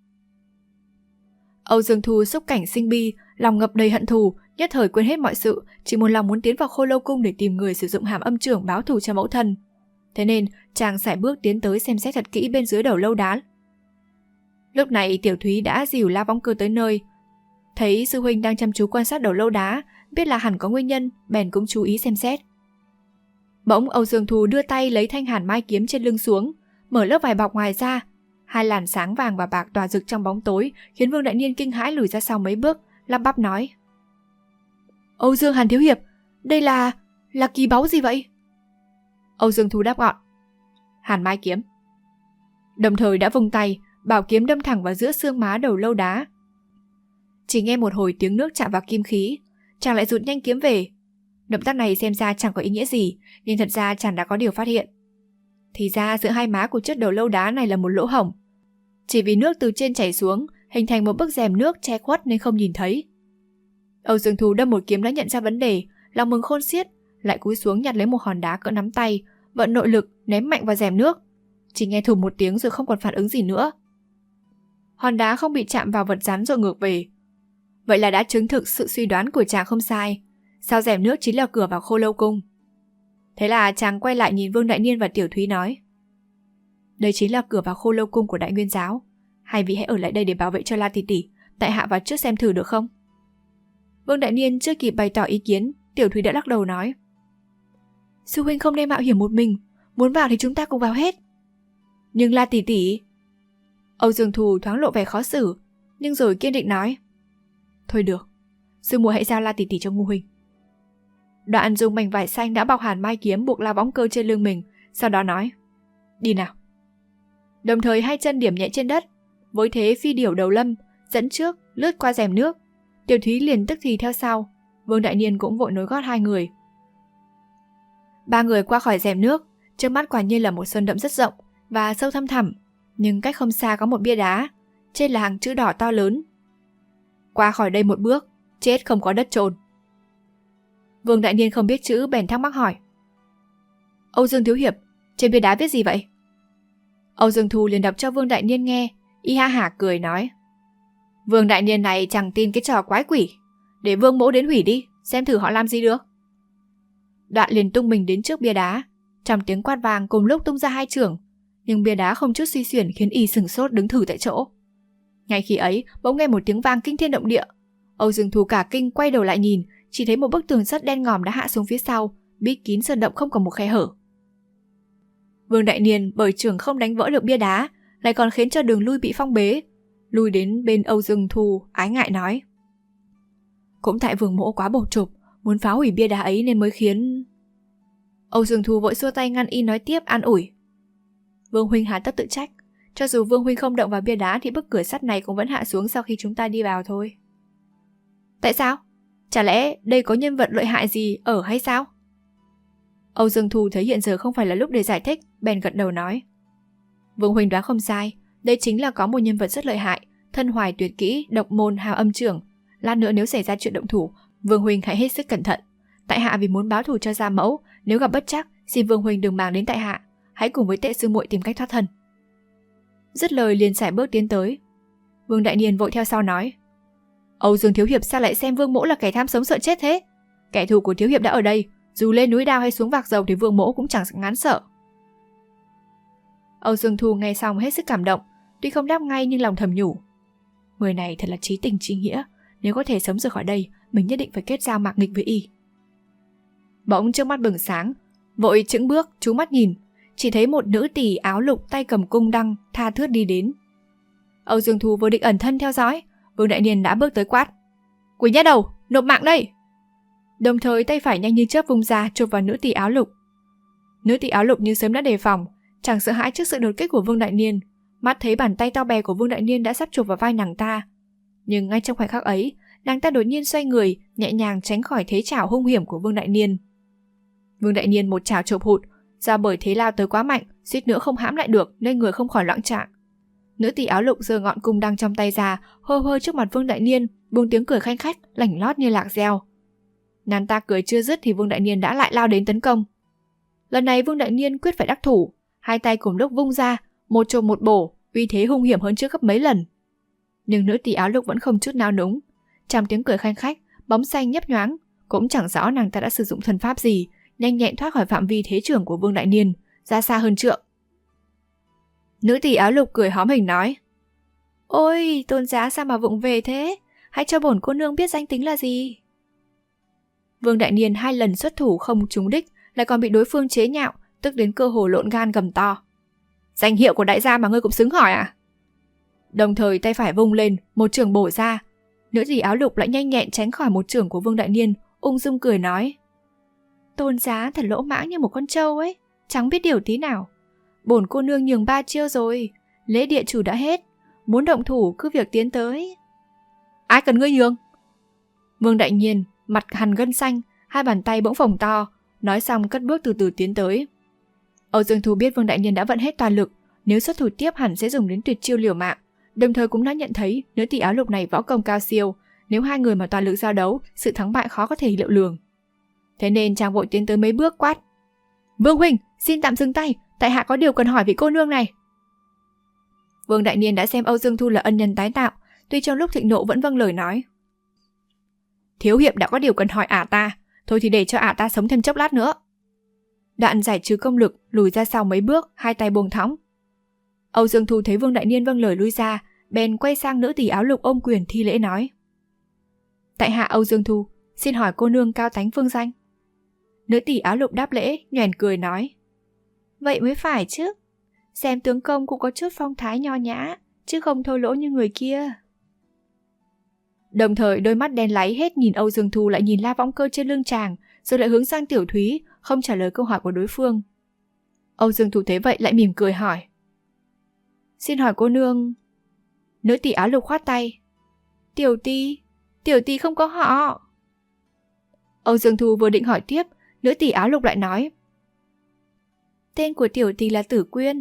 Âu Dương Thu xúc cảnh sinh bi, lòng ngập đầy hận thù, nhất thời quên hết mọi sự, chỉ một lòng muốn tiến vào Khô Lâu Cung để tìm người sử dụng hàm âm trưởng báo thù cho mẫu thân. Thế nên, chàng sải bước tiến tới xem xét thật kỹ bên dưới đầu lâu đá. Lúc này Tiểu Thúy đã dìu La Võng Cơ tới nơi. Thấy sư huynh đang chăm chú quan sát đầu lâu đá, biết là hẳn có nguyên nhân, bèn cũng chú ý xem xét. Bỗng Âu Dương Thu đưa tay lấy thanh hàn mai kiếm trên lưng xuống, mở lớp vải bọc ngoài ra. 2 làn sáng vàng và bạc tỏa rực trong bóng tối, khiến Vương Đại Niên kinh hãi lùi ra sau mấy bước, lắp bắp nói: Âu Dương Hàn thiếu hiệp, đây là kỳ báu gì vậy? Âu Dương Thu đáp gọn: Hàn mai kiếm. Đồng thời đã vung tay, bảo kiếm đâm thẳng vào giữa xương má đầu lâu đá. Chỉ nghe một hồi tiếng nước chạm vào kim khí, chàng lại rụt nhanh kiếm về. Động tác này xem ra chẳng có ý nghĩa gì, nhưng thật ra chàng đã có điều phát hiện. Thì ra giữa hai má của chiếc đầu lâu đá này là một lỗ hổng. Chỉ vì nước từ trên chảy xuống, hình thành một bức rèm nước che khuất nên không nhìn thấy. Âu Dương Thu đâm một kiếm đã nhận ra vấn đề, lòng mừng khôn xiết, lại cúi xuống nhặt lấy một hòn đá cỡ nắm tay, vận nội lực ném mạnh vào rèm nước. Chỉ nghe thùm một tiếng rồi không còn phản ứng gì nữa. Hòn đá không bị chạm vào vật rắn rồi ngược về. Vậy là đã chứng thực sự suy đoán của chàng không sai. Sau rèm nước chính là cửa vào Khô Lâu Cung. Thế là chàng quay lại nhìn Vương Đại Niên và Tiểu Thúy nói: Đây chính là cửa vào Khô Lâu Cung của Đại Nguyên Giáo. Hai vị hãy ở lại đây để bảo vệ cho La tỷ tỷ, tại hạ vào trước xem thử được không? Vương Đại Niên chưa kịp bày tỏ ý kiến, Tiểu Thúy đã lắc đầu nói: Sư huynh không nên mạo hiểm một mình, muốn vào thì chúng ta cùng vào hết. Nhưng La tỷ tỷ... Âu Dương Thu thoáng lộ vẻ khó xử, nhưng rồi kiên định nói: Thôi được, sư muội hãy giao La tỷ tỷ cho Ngô huynh. Đoạn dùng mảnh vải xanh đã bọc hàn mai kiếm buộc La Võng Cơ trên lưng mình, sau đó nói: Đi nào. Đồng thời 2 chân điểm nhẹ trên đất, với thế phi điểu đầu lâm, dẫn trước lướt qua rèm nước. Tiểu Thúy liền tức thì theo sau, Vương Đại Niên cũng vội nối gót 2 người. 3 người qua khỏi rèm nước, trước mắt quả nhiên là một sơn đậm rất rộng và sâu thăm thẳm, nhưng cách không xa có một bia đá, trên là hàng chữ đỏ to lớn: Qua khỏi đây một bước, chết không có đất chôn. Vương Đại Niên không biết chữ bèn thắc mắc hỏi: Âu Dương thiếu hiệp, trên bia đá viết gì vậy? Âu Dương Thu liền đọc cho Vương Đại Niên nghe, y ha hả cười nói: Vương Đại Niên này chẳng tin cái trò quái quỷ, để Vương mỗ đến hủy đi, xem thử họ làm gì được. Đoạn liền tung mình đến trước bia đá, trong tiếng quát vàng cùng lúc tung ra 2 chưởng, nhưng bia đá không chút suy xuyển khiến y sửng sốt đứng thử tại chỗ. Ngay khi ấy, bỗng nghe một tiếng vang kinh thiên động địa. Âu Dương Thu cả kinh quay đầu lại nhìn, chỉ thấy một bức tường sắt đen ngòm đã hạ xuống phía sau, bít kín sơn động không còn một khe hở. Vương Đại Niên bởi chưởng không đánh vỡ được bia đá, lại còn khiến cho đường lui bị phong bế. Lui đến bên Âu Dương Thu, ái ngại nói: Cũng tại Vương mỗ quá bộc trộp, muốn phá hủy bia đá ấy nên mới khiến... Âu Dương Thu vội xua tay ngăn y nói tiếp an ủi: Vương huynh hà tất tự trách, cho dù Vương huynh không động vào bia đá thì bức cửa sắt này cũng vẫn hạ xuống sau khi chúng ta đi vào thôi. Tại sao? Chả lẽ đây có nhân vật lợi hại gì ở hay sao? Âu Dương Thu thấy hiện giờ không phải là lúc để giải thích, bèn gật đầu nói: Vương huynh đoán không sai, đây chính là có một nhân vật rất lợi hại, thân hoài tuyệt kỹ, độc môn hào âm trưởng. Lát nữa nếu xảy ra chuyện động thủ, Vương huynh hãy hết sức cẩn thận. Tại hạ vì muốn báo thù cho gia mẫu, nếu gặp bất trắc, xin Vương huynh đừng mang đến tại hạ, hãy cùng với Tệ sư muội tìm cách thoát thân. Dứt lời liền sải bước tiến tới. Vương Đại Niên vội theo sau nói: Âu Dương thiếu hiệp sao lại xem Vương mỗ là kẻ tham sống sợ chết thế? Kẻ thù của thiếu hiệp đã ở đây, dù lên núi đao hay xuống vạc dầu thì Vương mỗ cũng chẳng ngán sợ. Âu Dương Thu nghe xong hết sức cảm động, tuy không đáp ngay nhưng lòng thầm nhủ: Người này thật là chí tình chí nghĩa, nếu có thể sống rời khỏi đây, mình nhất định phải kết giao mạc nghịch với y. Bỗng trước mắt bừng sáng, vội chững bước chú mắt nhìn, chỉ thấy một nữ tỳ áo lục tay cầm cung đăng tha thướt đi đến. Âu Dương Thu vừa định ẩn thân theo dõi, Vương Đại Niên đã bước tới quát: Quỷ nhát đầu, nộp mạng đây! Đồng thời tay phải nhanh như chớp vung ra chụp vào nữ tỳ áo lục. Nữ tỳ áo lục như sớm đã đề phòng, chẳng sợ hãi trước sự đột kích của Vương Đại Niên, mắt thấy bàn tay to bè của Vương Đại Niên đã sắp chụp vào vai nàng ta. Nhưng ngay trong khoảnh khắc ấy, nàng ta đột nhiên xoay người, nhẹ nhàng tránh khỏi thế chảo hung hiểm của Vương Đại Niên. Vương Đại Niên một chảo chộp hụt, do bởi thế lao tới quá mạnh, suýt nữa không hãm lại được nên người không khỏi loạng trạng. Nữ tỳ áo lục giơ ngọn cung đăng trong tay ra, hơ hơ trước mặt Vương Đại Niên, buông tiếng cười khanh khách, lảnh lót như lạc reo. Nàng ta cười chưa dứt thì Vương Đại Niên đã lại lao đến tấn công. Lần này Vương Đại Niên quyết phải đắc thủ, hai tay cùng lúc vung ra, một chộp một bổ, uy thế hung hiểm hơn trước gấp mấy lần. Nhưng nữ tỳ áo lục vẫn không chút nao núng. Trong tiếng cười khanh khách, bóng xanh nhấp nhoáng, cũng chẳng rõ nàng ta đã sử dụng thần pháp gì, nhanh nhẹn thoát khỏi phạm vi thế trưởng của Vương Đại Niên, ra xa hơn trượng. Nữ tỳ áo lục cười hóm hình nói: Ôi, tôn giá sao mà vụng về thế? Hãy cho bổn cô nương biết danh tính là gì. Vương Đại Niên 2 lần xuất thủ không trúng đích, lại còn bị đối phương chế nhạo, tức đến cơ hồ lộn gan gầm to: Danh hiệu của đại gia mà ngươi cũng xứng hỏi à? Đồng thời tay phải vung lên, một chưởng bổ ra. Nữ tỳ áo lục lại nhanh nhẹn tránh khỏi một chưởng của Vương Đại Niên, ung dung cười nói: Tôn giá thật lỗ mãng như một con trâu ấy, chẳng biết điều tí nào. Bổn cô nương nhường 3 chiêu rồi, lễ địa chủ đã hết, muốn động thủ cứ việc tiến tới. Ai cần ngươi nhường? Vương Đại Niên mặt hằn gân xanh, hai bàn tay bỗng phồng to, nói xong cất bước từ từ tiến tới. Âu Dương Thu biết Vương Đại Niên đã vận hết toàn lực, nếu xuất thủ tiếp hẳn sẽ dùng đến tuyệt chiêu liều mạng, đồng thời cũng đã nhận thấy nữ tỳ áo lục này võ công cao siêu, nếu hai người mà toàn lực giao đấu, sự thắng bại khó có thể liệu lường. Thế nên chàng vội tiến tới mấy bước quát: Vương huynh, xin tạm dừng tay, tại hạ có điều cần hỏi vị cô nương này. Vương Đại Niên đã xem Âu Dương Thu là ân nhân tái tạo, tuy trong lúc thịnh nộ vẫn vâng lời nói: Thiếu hiệp đã có điều cần hỏi ả ta, thôi thì để cho ả ta sống thêm chốc lát nữa. Đoạn giải trừ công lực, lùi ra sau mấy bước, hai tay buông thõng. Âu Dương Thu thấy Vương Đại Niên vâng lời lui ra, bèn quay sang nữ tỳ áo lục ôm quyền thi lễ nói: Tại hạ Âu Dương Thu, xin hỏi cô nương cao tánh phương danh. Nữ tỳ áo lục đáp lễ, nhoẻn cười nói: Vậy mới phải chứ, xem tướng công cũng có chút phong thái nho nhã, chứ không thô lỗ như người kia. Đồng thời đôi mắt đen láy hết nhìn Âu Dương Thu lại nhìn La Võng Cơ trên lưng chàng, rồi lại hướng sang Tiểu Thúy, không trả lời câu hỏi của đối phương. Âu Dương Thu thấy vậy lại mỉm cười hỏi: Xin hỏi cô nương. Nữ tỳ áo lục khoát tay: Tiểu tỷ không có họ. Âu Dương Thu vừa định hỏi tiếp, nữ tỳ áo lục lại nói: Tên của tiểu tỷ là Tử Quyên.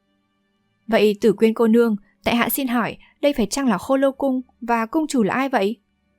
Vậy Tử Quyên cô nương, tại hạ xin hỏi, đây phải chăng là Khô Lâu Cung, và cung chủ là ai vậy?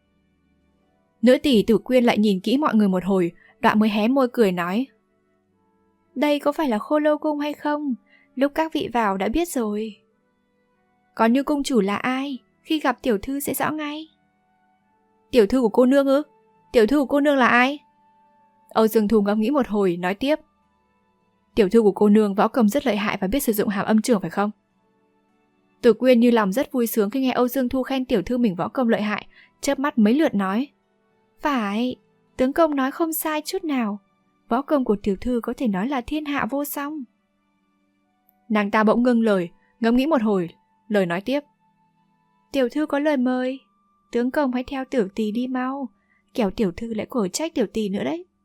Nữ tỷ Tử Quyên lại nhìn kỹ mọi người một hồi, đoạn mới hé môi cười nói: Đây có phải là Khô Lâu Cung hay không? Lúc các vị vào đã biết rồi. Còn như cung chủ là ai, khi gặp tiểu thư sẽ rõ ngay. Tiểu thư của cô nương ư? Tiểu thư của cô nương là ai? Âu Dương Thu ngẫm nghĩ một hồi, nói tiếp: Tiểu thư của cô nương võ công rất lợi hại và biết sử dụng hàm âm chưởng phải không? Tử Quyên như lòng rất vui sướng khi nghe Âu Dương Thu khen tiểu thư mình võ công lợi hại, chớp mắt mấy lượt nói: Phải, tướng công nói không sai chút nào. Võ công của tiểu thư có thể nói là thiên hạ vô song. Nàng ta bỗng ngưng lời, ngẫm nghĩ một hồi, lời nói tiếp: Tiểu thư có lời mời, tướng công hãy theo tiểu tỷ đi mau, kẻo tiểu thư lại quở trách tiểu tỷ nữa đấy.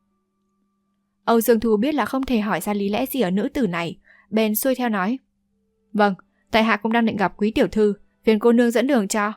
Âu Dương Thu biết là không thể hỏi ra lý lẽ gì ở nữ tử này, bèn xuôi theo nói: Vâng, tại hạ cũng đang định gặp quý tiểu thư, phiền cô nương dẫn đường cho.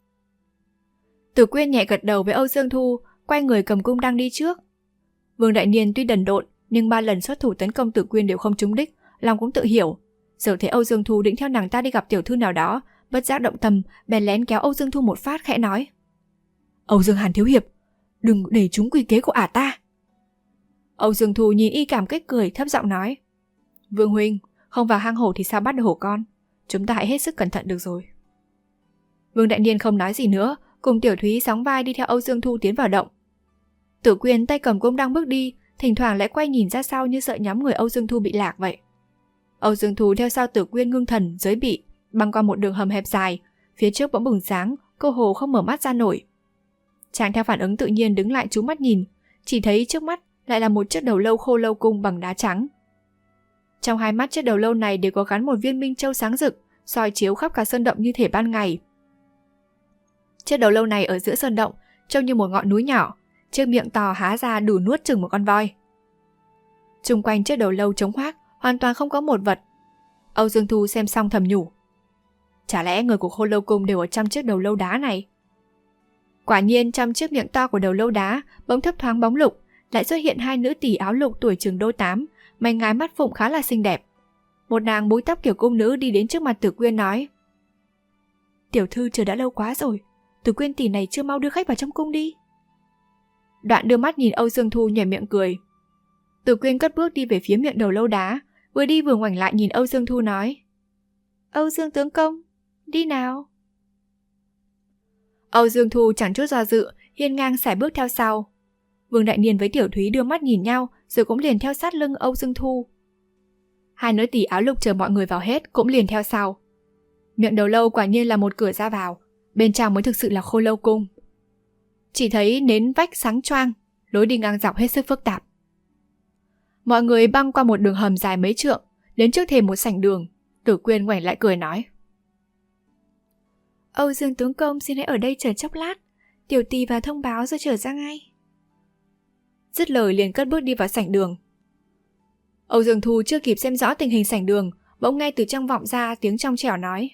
Tử Quyên nhẹ gật đầu với Âu Dương Thu, quay người cầm cung đang đi trước. Vương Đại Niên tuy đần độn, nhưng 3 lần xuất thủ tấn công Tử Quyên đều không trúng đích, lòng cũng tự hiểu. Giờ thấy Âu Dương Thu định theo nàng ta đi gặp tiểu thư nào đó, bất giác động tâm, bèn lén kéo Âu Dương Thu một phát, khẽ nói: Âu Dương Hàn thiếu hiệp, đừng để trúng quy kế của ả ta. Âu Dương Thu nhìn y cảm kích cười, thấp giọng nói: Vương huynh, không vào hang hổ thì sao bắt được hổ con, chúng ta hãy hết sức cẩn thận được rồi. Vương Đại Niên không nói gì nữa, cùng Tiểu Thúy sóng vai đi theo Âu Dương Thu tiến vào động. Tử Quyên tay cầm cung đang bước đi, thỉnh thoảng lại quay nhìn ra sau như sợ nhắm người Âu Dương Thu bị lạc vậy. Âu Dương Thu theo sau Tử Quyên ngưng thần giới bị, băng qua một đường hầm hẹp dài, phía trước bỗng bừng sáng, cô hồ không mở mắt ra nổi. Chàng theo phản ứng tự nhiên đứng lại trú mắt nhìn, chỉ thấy trước mắt lại là một chiếc đầu lâu Khô Lâu Cung bằng đá trắng. Trong hai mắt chiếc đầu lâu này đều có gắn một viên minh châu sáng rực, soi chiếu khắp cả sơn động như thể ban ngày. Chiếc đầu lâu này ở giữa sơn động trông như một ngọn núi nhỏ, chiếc miệng to há ra đủ nuốt chừng một con voi. Xung quanh chiếc đầu lâu trống hoác, hoàn toàn không có một vật. Âu Dương Thu xem xong thầm nhủ: Chả lẽ người của Khô Lâu Cung đều ở trong chiếc đầu lâu đá này? Quả nhiên trong chiếc miệng to của đầu lâu đá bỗng thấp thoáng bóng lục, lại xuất hiện 2 nữ tỷ áo lục tuổi chừng đôi 8, mày ngái mắt phụng khá là xinh đẹp. Một nàng búi tóc kiểu cung nữ đi đến trước mặt Tử Quyên nói: Tiểu thư chờ đã lâu quá rồi, Tử Quyên tỷ này chưa mau đưa khách vào trong cung đi. Đoạn đưa mắt nhìn Âu Dương Thu nhếch miệng cười. Tử Quyên cất bước đi về phía miệng đầu lâu đá, vừa đi vừa ngoảnh lại nhìn Âu Dương Thu nói: Âu Dương tướng công, đi nào. Âu Dương Thu chẳng chút do dự, hiên ngang sải bước theo sau. Vương Đại Niên với Tiểu Thúy đưa mắt nhìn nhau rồi cũng liền theo sát lưng Âu Dương Thu. Hai nữ tỳ áo lục chờ mọi người vào hết cũng liền theo sau. Miệng đầu lâu quả nhiên là một cửa ra vào, bên trong mới thực sự là Khô Lâu Cung. Chỉ thấy nến vách sáng choang, lối đi ngang dọc hết sức phức tạp. Mọi người băng qua một đường hầm dài mấy trượng, đến trước thềm một sảnh đường. Tử Quyên ngoảnh lại cười nói: Âu Dương tướng công xin hãy ở đây chờ chốc lát, tiểu tỳ vào thông báo rồi trở ra ngay. Dứt lời liền cất bước đi vào sảnh đường. Âu Dương Thu chưa kịp xem rõ tình hình sảnh đường, bỗng nghe từ trong vọng ra tiếng trong trẻo nói: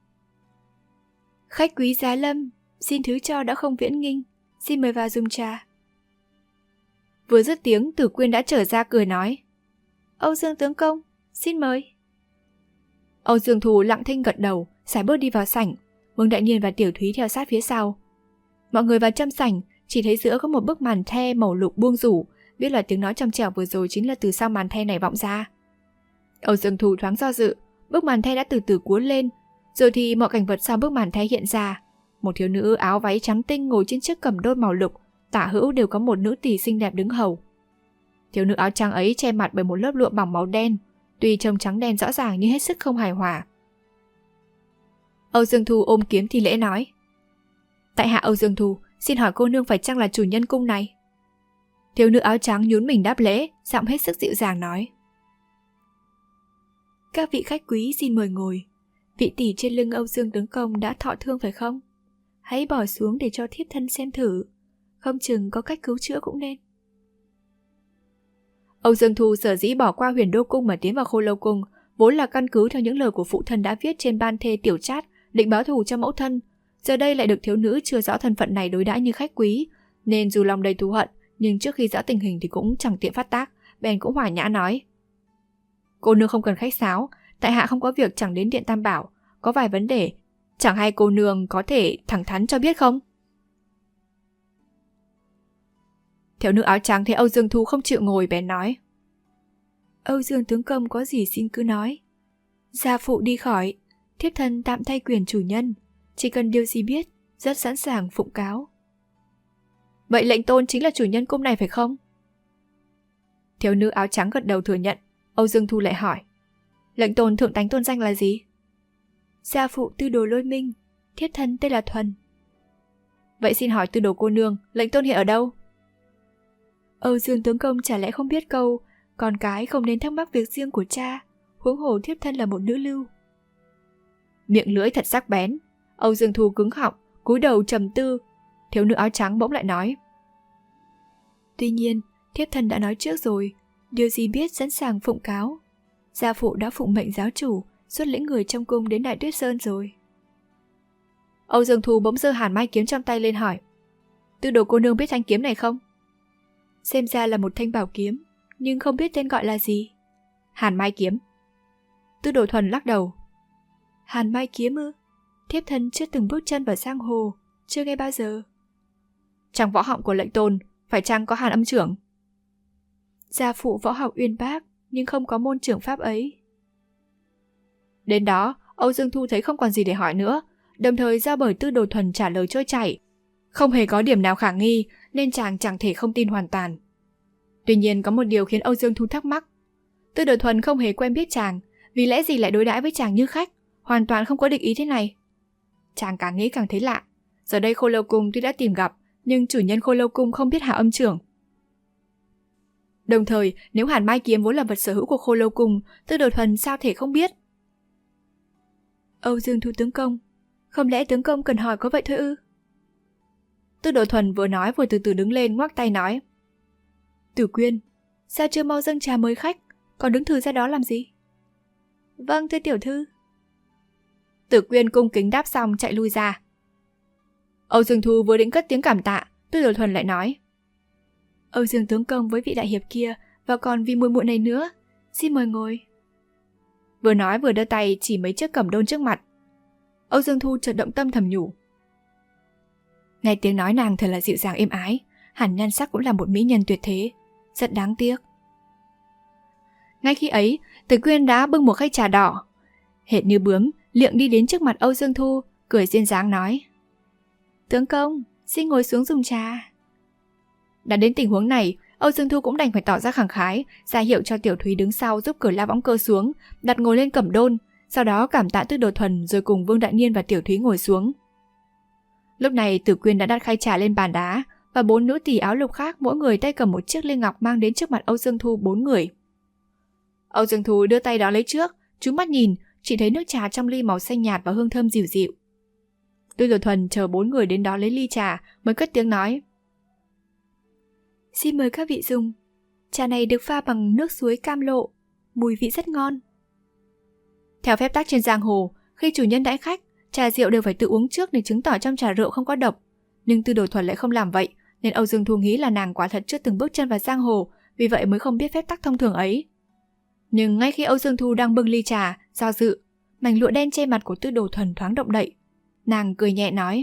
Khách quý giá lâm, xin thứ cho đã không viễn nghinh, xin mời vào dùng trà. Vừa dứt tiếng, Tử Quyên đã trở ra cười nói: Âu Dương tướng công, xin mời. Âu Dương Thu lặng thinh gật đầu, sải bước đi vào sảnh. Vương Đại Niên và Tiểu Thúy theo sát phía sau. Mọi người vào trong sảnh, chỉ thấy giữa có một bức màn the màu lục buông rủ, biết là tiếng nói trong trẻo vừa rồi chính là từ sau màn the này vọng ra. Âu Dương Thu thoáng do dự, bức màn the đã từ từ cuốn lên, rồi thì mọi cảnh vật sau bức màn the hiện ra. Một thiếu nữ áo váy trắng tinh ngồi trên chiếc cầm đôn màu lục, tả hữu đều có một nữ tỳ xinh đẹp đứng hầu. Thiếu nữ áo trắng ấy che mặt bởi một lớp lụa bỏng màu đen, tuy trông trắng đen rõ ràng nhưng hết sức không hài hòa. Âu Dương Thu ôm kiếm thi lễ nói: Tại hạ Âu Dương Thu, xin hỏi cô nương phải chăng là chủ nhân cung này? Thiếu nữ áo trắng nhún mình đáp lễ, giọng hết sức dịu dàng nói: Các vị khách quý xin mời ngồi. Vị tỷ trên lưng Âu Dương tướng công đã thọ thương phải không? Hãy bỏ xuống để cho thiếp thân xem thử, không chừng có cách cứu chữa cũng nên. Âu Dương Thu sở dĩ bỏ qua Huyền Đô Cung mà tiến vào Khô Lâu Cung, vốn là căn cứ theo những lời của phụ thân đã viết trên ban thê Tiểu Trát, định báo thù cho mẫu thân. Giờ đây lại được thiếu nữ chưa rõ thân phận này đối đãi như khách quý, nên dù lòng đầy thù hận, nhưng trước khi rõ tình hình thì cũng chẳng tiện phát tác, bèn cũng hòa nhã nói: Cô nương không cần khách sáo, tại hạ không có việc chẳng đến Điện Tam Bảo, có vài vấn đề, chẳng hay cô nương có thể thẳng thắn cho biết không? Thiếu nữ áo trắng thấy Âu Dương Thu không chịu ngồi bèn nói: Âu Dương tướng công có gì xin cứ nói. Gia phụ đi khỏi, thiếp thân tạm thay quyền chủ nhân, chỉ cần điều gì biết, rất sẵn sàng phụng cáo. Vậy lệnh tôn chính là chủ nhân cung này phải không? Thiếu nữ áo trắng gật đầu thừa nhận. Âu Dương Thu lại hỏi: Lệnh tôn thượng tánh tôn danh là gì? Gia phụ tư đồ Lôi Minh, thiếp thân tên là Thuần. Vậy xin hỏi tư đồ cô nương, lệnh tôn hiện ở đâu? Âu Dương tướng công chả lẽ không biết câu con cái không nên thắc mắc việc riêng của cha, huống hồ thiếp thân là một nữ lưu. Miệng lưỡi thật sắc bén. Âu Dương Thu cứng họng, cúi đầu trầm tư. Thiếu nữ áo trắng bỗng lại nói: Tuy nhiên, thiếp thân đã nói trước rồi, điều gì biết sẵn sàng phụng cáo. Gia phụ đã phụng mệnh giáo chủ, xuất lĩnh người trong cung đến Đại Tuyết Sơn rồi. Âu Dương Thu bỗng giơ hàn mai kiếm trong tay lên hỏi: Tư đồ cô nương biết thanh kiếm này không? Xem ra là một thanh bảo kiếm, nhưng không biết tên gọi là gì. Hàn mai kiếm. Tư đồ Thuần lắc đầu: Hàn mai kiếm ư? Thiếp thân chưa từng bước chân vào giang hồ, chưa nghe bao giờ. Trong võ họng của lệnh tôn, phải chăng có Hàn âm trưởng? Gia phụ võ học uyên bác, nhưng không có môn trưởng pháp ấy. Đến đó, Âu Dương Thu thấy không còn gì để hỏi nữa, đồng thời do bởi Tư đồ Thuần trả lời trôi chảy, không hề có điểm nào khả nghi, nên chàng chẳng thể không tin hoàn toàn. Tuy nhiên có một điều khiến Âu Dương Thu thắc mắc. Tư đồ Thuần không hề quen biết chàng, vì lẽ gì lại đối đãi với chàng như khách, hoàn toàn không có địch ý thế này. Chàng càng nghĩ càng thấy lạ. Giờ đây Khô Lâu Cung tuy đã tìm gặp, nhưng chủ nhân Khô Lâu Cung không biết Hạ âm trưởng. Đồng thời, nếu Hàn mai kiếm vốn là vật sở hữu của Khô Lâu Cung, Tư đồ Thuần sao thể không biết? Âu Dương Thu tướng công, không lẽ tướng công cần hỏi có vậy thôi ư? Tư đồ Thuần vừa nói vừa từ từ đứng lên ngoắc tay nói: Tử Quyên, sao chưa mau dâng trà mời khách, còn đứng thừ ra đó làm gì? Vâng thưa tiểu thư. Tử Quyên cung kính đáp xong chạy lui ra. Âu Dương Thu vừa định cất tiếng cảm tạ, Tư đồ Thuần lại nói: Âu Dương tướng công với vị đại hiệp kia, và còn vì muội muội này nữa, xin mời ngồi. Vừa nói vừa đưa tay chỉ mấy chiếc cẩm đôn trước mặt. Âu Dương Thu chợt động tâm thầm nhủ: nghe tiếng nói nàng thật là dịu dàng êm ái, hẳn nhan sắc cũng là một mỹ nhân tuyệt thế. Rất đáng tiếc. Ngay khi ấy, Tử Quyên đã bưng một khay trà đỏ. Hệt như bướm, liệng đi đến trước mặt Âu Dương Thu, cười duyên dáng nói: Tướng công, xin ngồi xuống dùng trà. Đã đến tình huống này, Âu Dương Thu cũng đành phải tỏ ra khẳng khái, ra hiệu cho Tiểu Thúy đứng sau giúp cởi la võng cơ xuống, đặt ngồi lên cẩm đôn, sau đó cảm tạ Tư Đồ Thuần rồi cùng Vương Đại Niên và Tiểu Thúy ngồi xuống. Lúc này Tử Quyên đã đặt khay trà lên bàn đá, và 4 nữ tỳ áo lục khác mỗi người tay cầm một chiếc ly ngọc mang đến trước mặt Âu Dương Thu 4 người. Âu Dương Thu đưa tay đó lấy trước, trúm mắt nhìn, chỉ thấy nước trà trong ly màu xanh nhạt và hương thơm dịu dịu. Tư Đồ Thuần chờ 4 người đến đó lấy ly trà mới cất tiếng nói: Xin mời các vị dùng. Trà này được pha bằng nước suối cam lộ, mùi vị rất ngon. Theo phép tắc trên giang hồ, khi chủ nhân đãi khách, trà rượu đều phải tự uống trước để chứng tỏ trong trà rượu không có độc. Nhưng Tư Đồ Thuần lại không làm vậy, nên Âu Dương Thu nghĩ là nàng quả thật chưa từng bước chân vào giang hồ, vì vậy mới không biết phép tắc thông thường ấy. Nhưng ngay khi Âu Dương Thu đang bưng ly trà, do dự, mảnh lụa đen che mặt của Tư Đồ Thuần thoáng động đậy. Nàng cười nhẹ nói: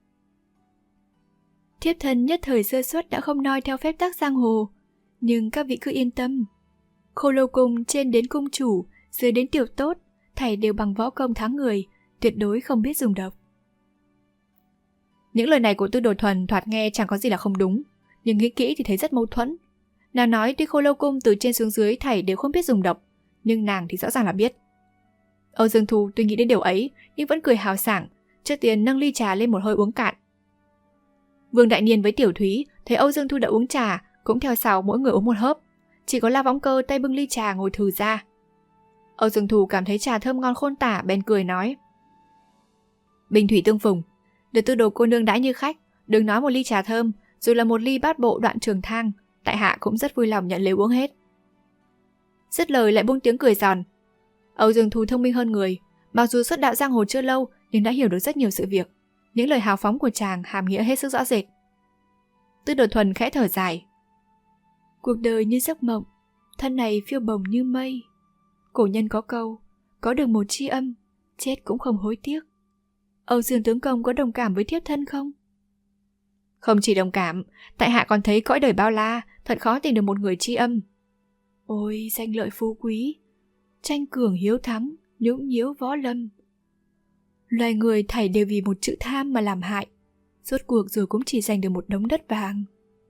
Thiếp thân nhất thời sơ suất đã không noi theo phép tắc giang hồ, nhưng các vị cứ yên tâm. Khô Lâu Cung trên đến cung chủ, dưới đến tiểu tốt, thảy đều bằng võ công thắng người, tuyệt đối không biết dùng độc. Những lời này của Tư Đồ Thuần thoạt nghe chẳng có gì là không đúng, nhưng nghĩ kỹ thì thấy rất mâu thuẫn. Nàng nói tuy Khô Lâu Cung từ trên xuống dưới thảy đều không biết dùng độc, nhưng nàng thì rõ ràng là biết. Âu Dương Thu tuy nghĩ đến điều ấy, nhưng vẫn cười hào sảng, trước tiên nâng ly trà lên một hơi uống cạn. Vương Đại Niên với Tiểu Thúy thấy Âu Dương Thu đã uống trà, cũng theo sau mỗi người uống một hớp. Chỉ có La Võng Cơ tay bưng ly trà ngồi thừ ra. Âu Dương Thu cảm thấy trà thơm ngon khôn tả, bèn cười nói: Bình thủy tương phùng, được Tư Đồ cô nương đãi như khách, đừng nói một ly trà thơm, dù là một ly bát bộ đoạn trường thang, tại hạ cũng rất vui lòng nhận lấy uống hết. Dứt lời lại buông tiếng cười giòn. Âu Dương Thu thông minh hơn người, mặc dù xuất đạo giang hồ chưa lâu nhưng đã hiểu được rất nhiều sự việc. Những lời hào phóng của chàng hàm nghĩa hết sức rõ rệt. Tư Đồ Thuần khẽ thở dài: Cuộc đời như giấc mộng, thân này phiêu bồng như mây. Cổ nhân có câu, có được một tri âm, chết cũng không hối tiếc. Âu Dương tướng công có đồng cảm với thiếp thân không? Không chỉ đồng cảm, tại hạ còn thấy cõi đời bao la, thật khó tìm được một người tri âm. Ôi danh lợi phú quý, tranh cường hiếu thắng, nhũng nhiễu võ lâm. Loài người thảy đều vì một chữ tham mà làm hại, rốt cuộc rồi cũng chỉ giành được một đống đất vàng.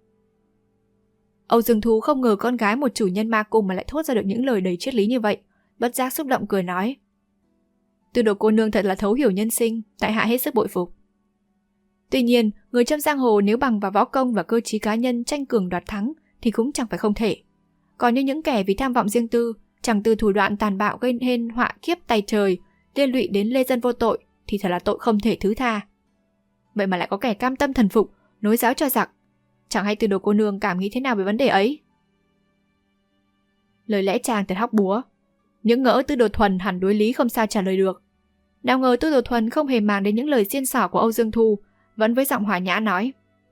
Âu Dương Thu không ngờ con gái một chủ nhân ma cung mà lại thốt ra được những lời đầy triết lý như vậy, bất giác xúc động cười nói: Tư Đồ cô nương thật là thấu hiểu nhân sinh, tại hạ hết sức bội phục. Tuy nhiên, người trong giang hồ nếu bằng vào võ công và cơ trí cá nhân tranh cường đoạt thắng thì cũng chẳng phải không thể. Còn như những kẻ vì tham vọng riêng tư, chẳng từ thủ đoạn tàn bạo gây nên họa kiếp tày trời, liên lụy đến lê dân vô tội, thì thật là tội không thể thứ tha. Vậy mà lại có kẻ cam tâm thần phục, nối giáo cho giặc. Chẳng hay Tư Đồ cô nương cảm nghĩ thế nào về vấn đề ấy? Lời lẽ chàng thật hóc búa. Những ngỡ Tư Đồ Thuần hẳn đối lý không sao trả lời được. Nào ngờ Tư Đồ Thuần không hề màng đến những lời xiên xỏ của Âu Dương Thu, vẫn với giọng hòa nhã nói: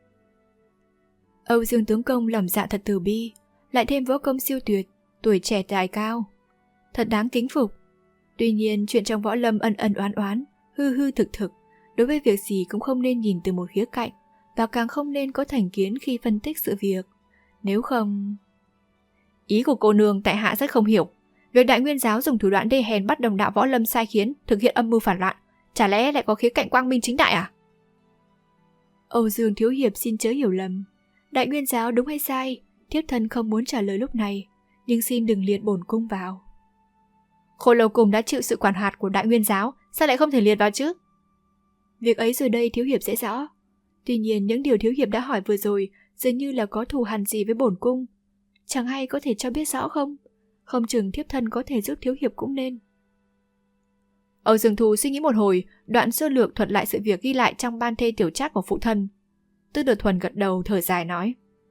Âu Dương tướng công lòng dạ thật từ bi, lại thêm võ công siêu tuyệt, tuổi trẻ tài cao, thật đáng kính phục. Tuy nhiên chuyện trong võ lâm ân ân oán oán, hư hư thực thực, đối với việc gì cũng không nên nhìn từ một khía cạnh, và càng không nên có thành kiến khi phân tích sự việc. Nếu không... Ý của cô nương tại hạ rất không hiểu. Việc Đại Nguyên giáo dùng thủ đoạn đê hèn bắt đồng đạo võ lâm sai khiến, thực hiện âm mưu phản loạn, chả lẽ lại có khía cạnh quang minh chính đại à? Âu Dương thiếu hiệp xin chớ hiểu lầm. Đại Nguyên giáo đúng hay sai, thiếp thân không muốn trả lời lúc này, nhưng xin đừng liệt bổn cung vào. Khô Lâu Cung đã chịu sự quản hạt của Đại Nguyên giáo, sao lại không thể liệt vào chứ? Việc ấy rồi đây thiếu hiệp sẽ rõ. Tuy nhiên những điều thiếu hiệp đã hỏi vừa rồi dường như là có thù hằn gì với bổn cung. Chẳng hay có thể cho biết rõ không? Không chừng thiếp thân có thể giúp thiếu hiệp cũng nên. Âu Dương Thu suy nghĩ một hồi, đoạn sơ lược thuật lại sự việc ghi lại trong ban thê tiểu trác của phụ thân. Tư Đồ Thuần gật đầu thở dài nói: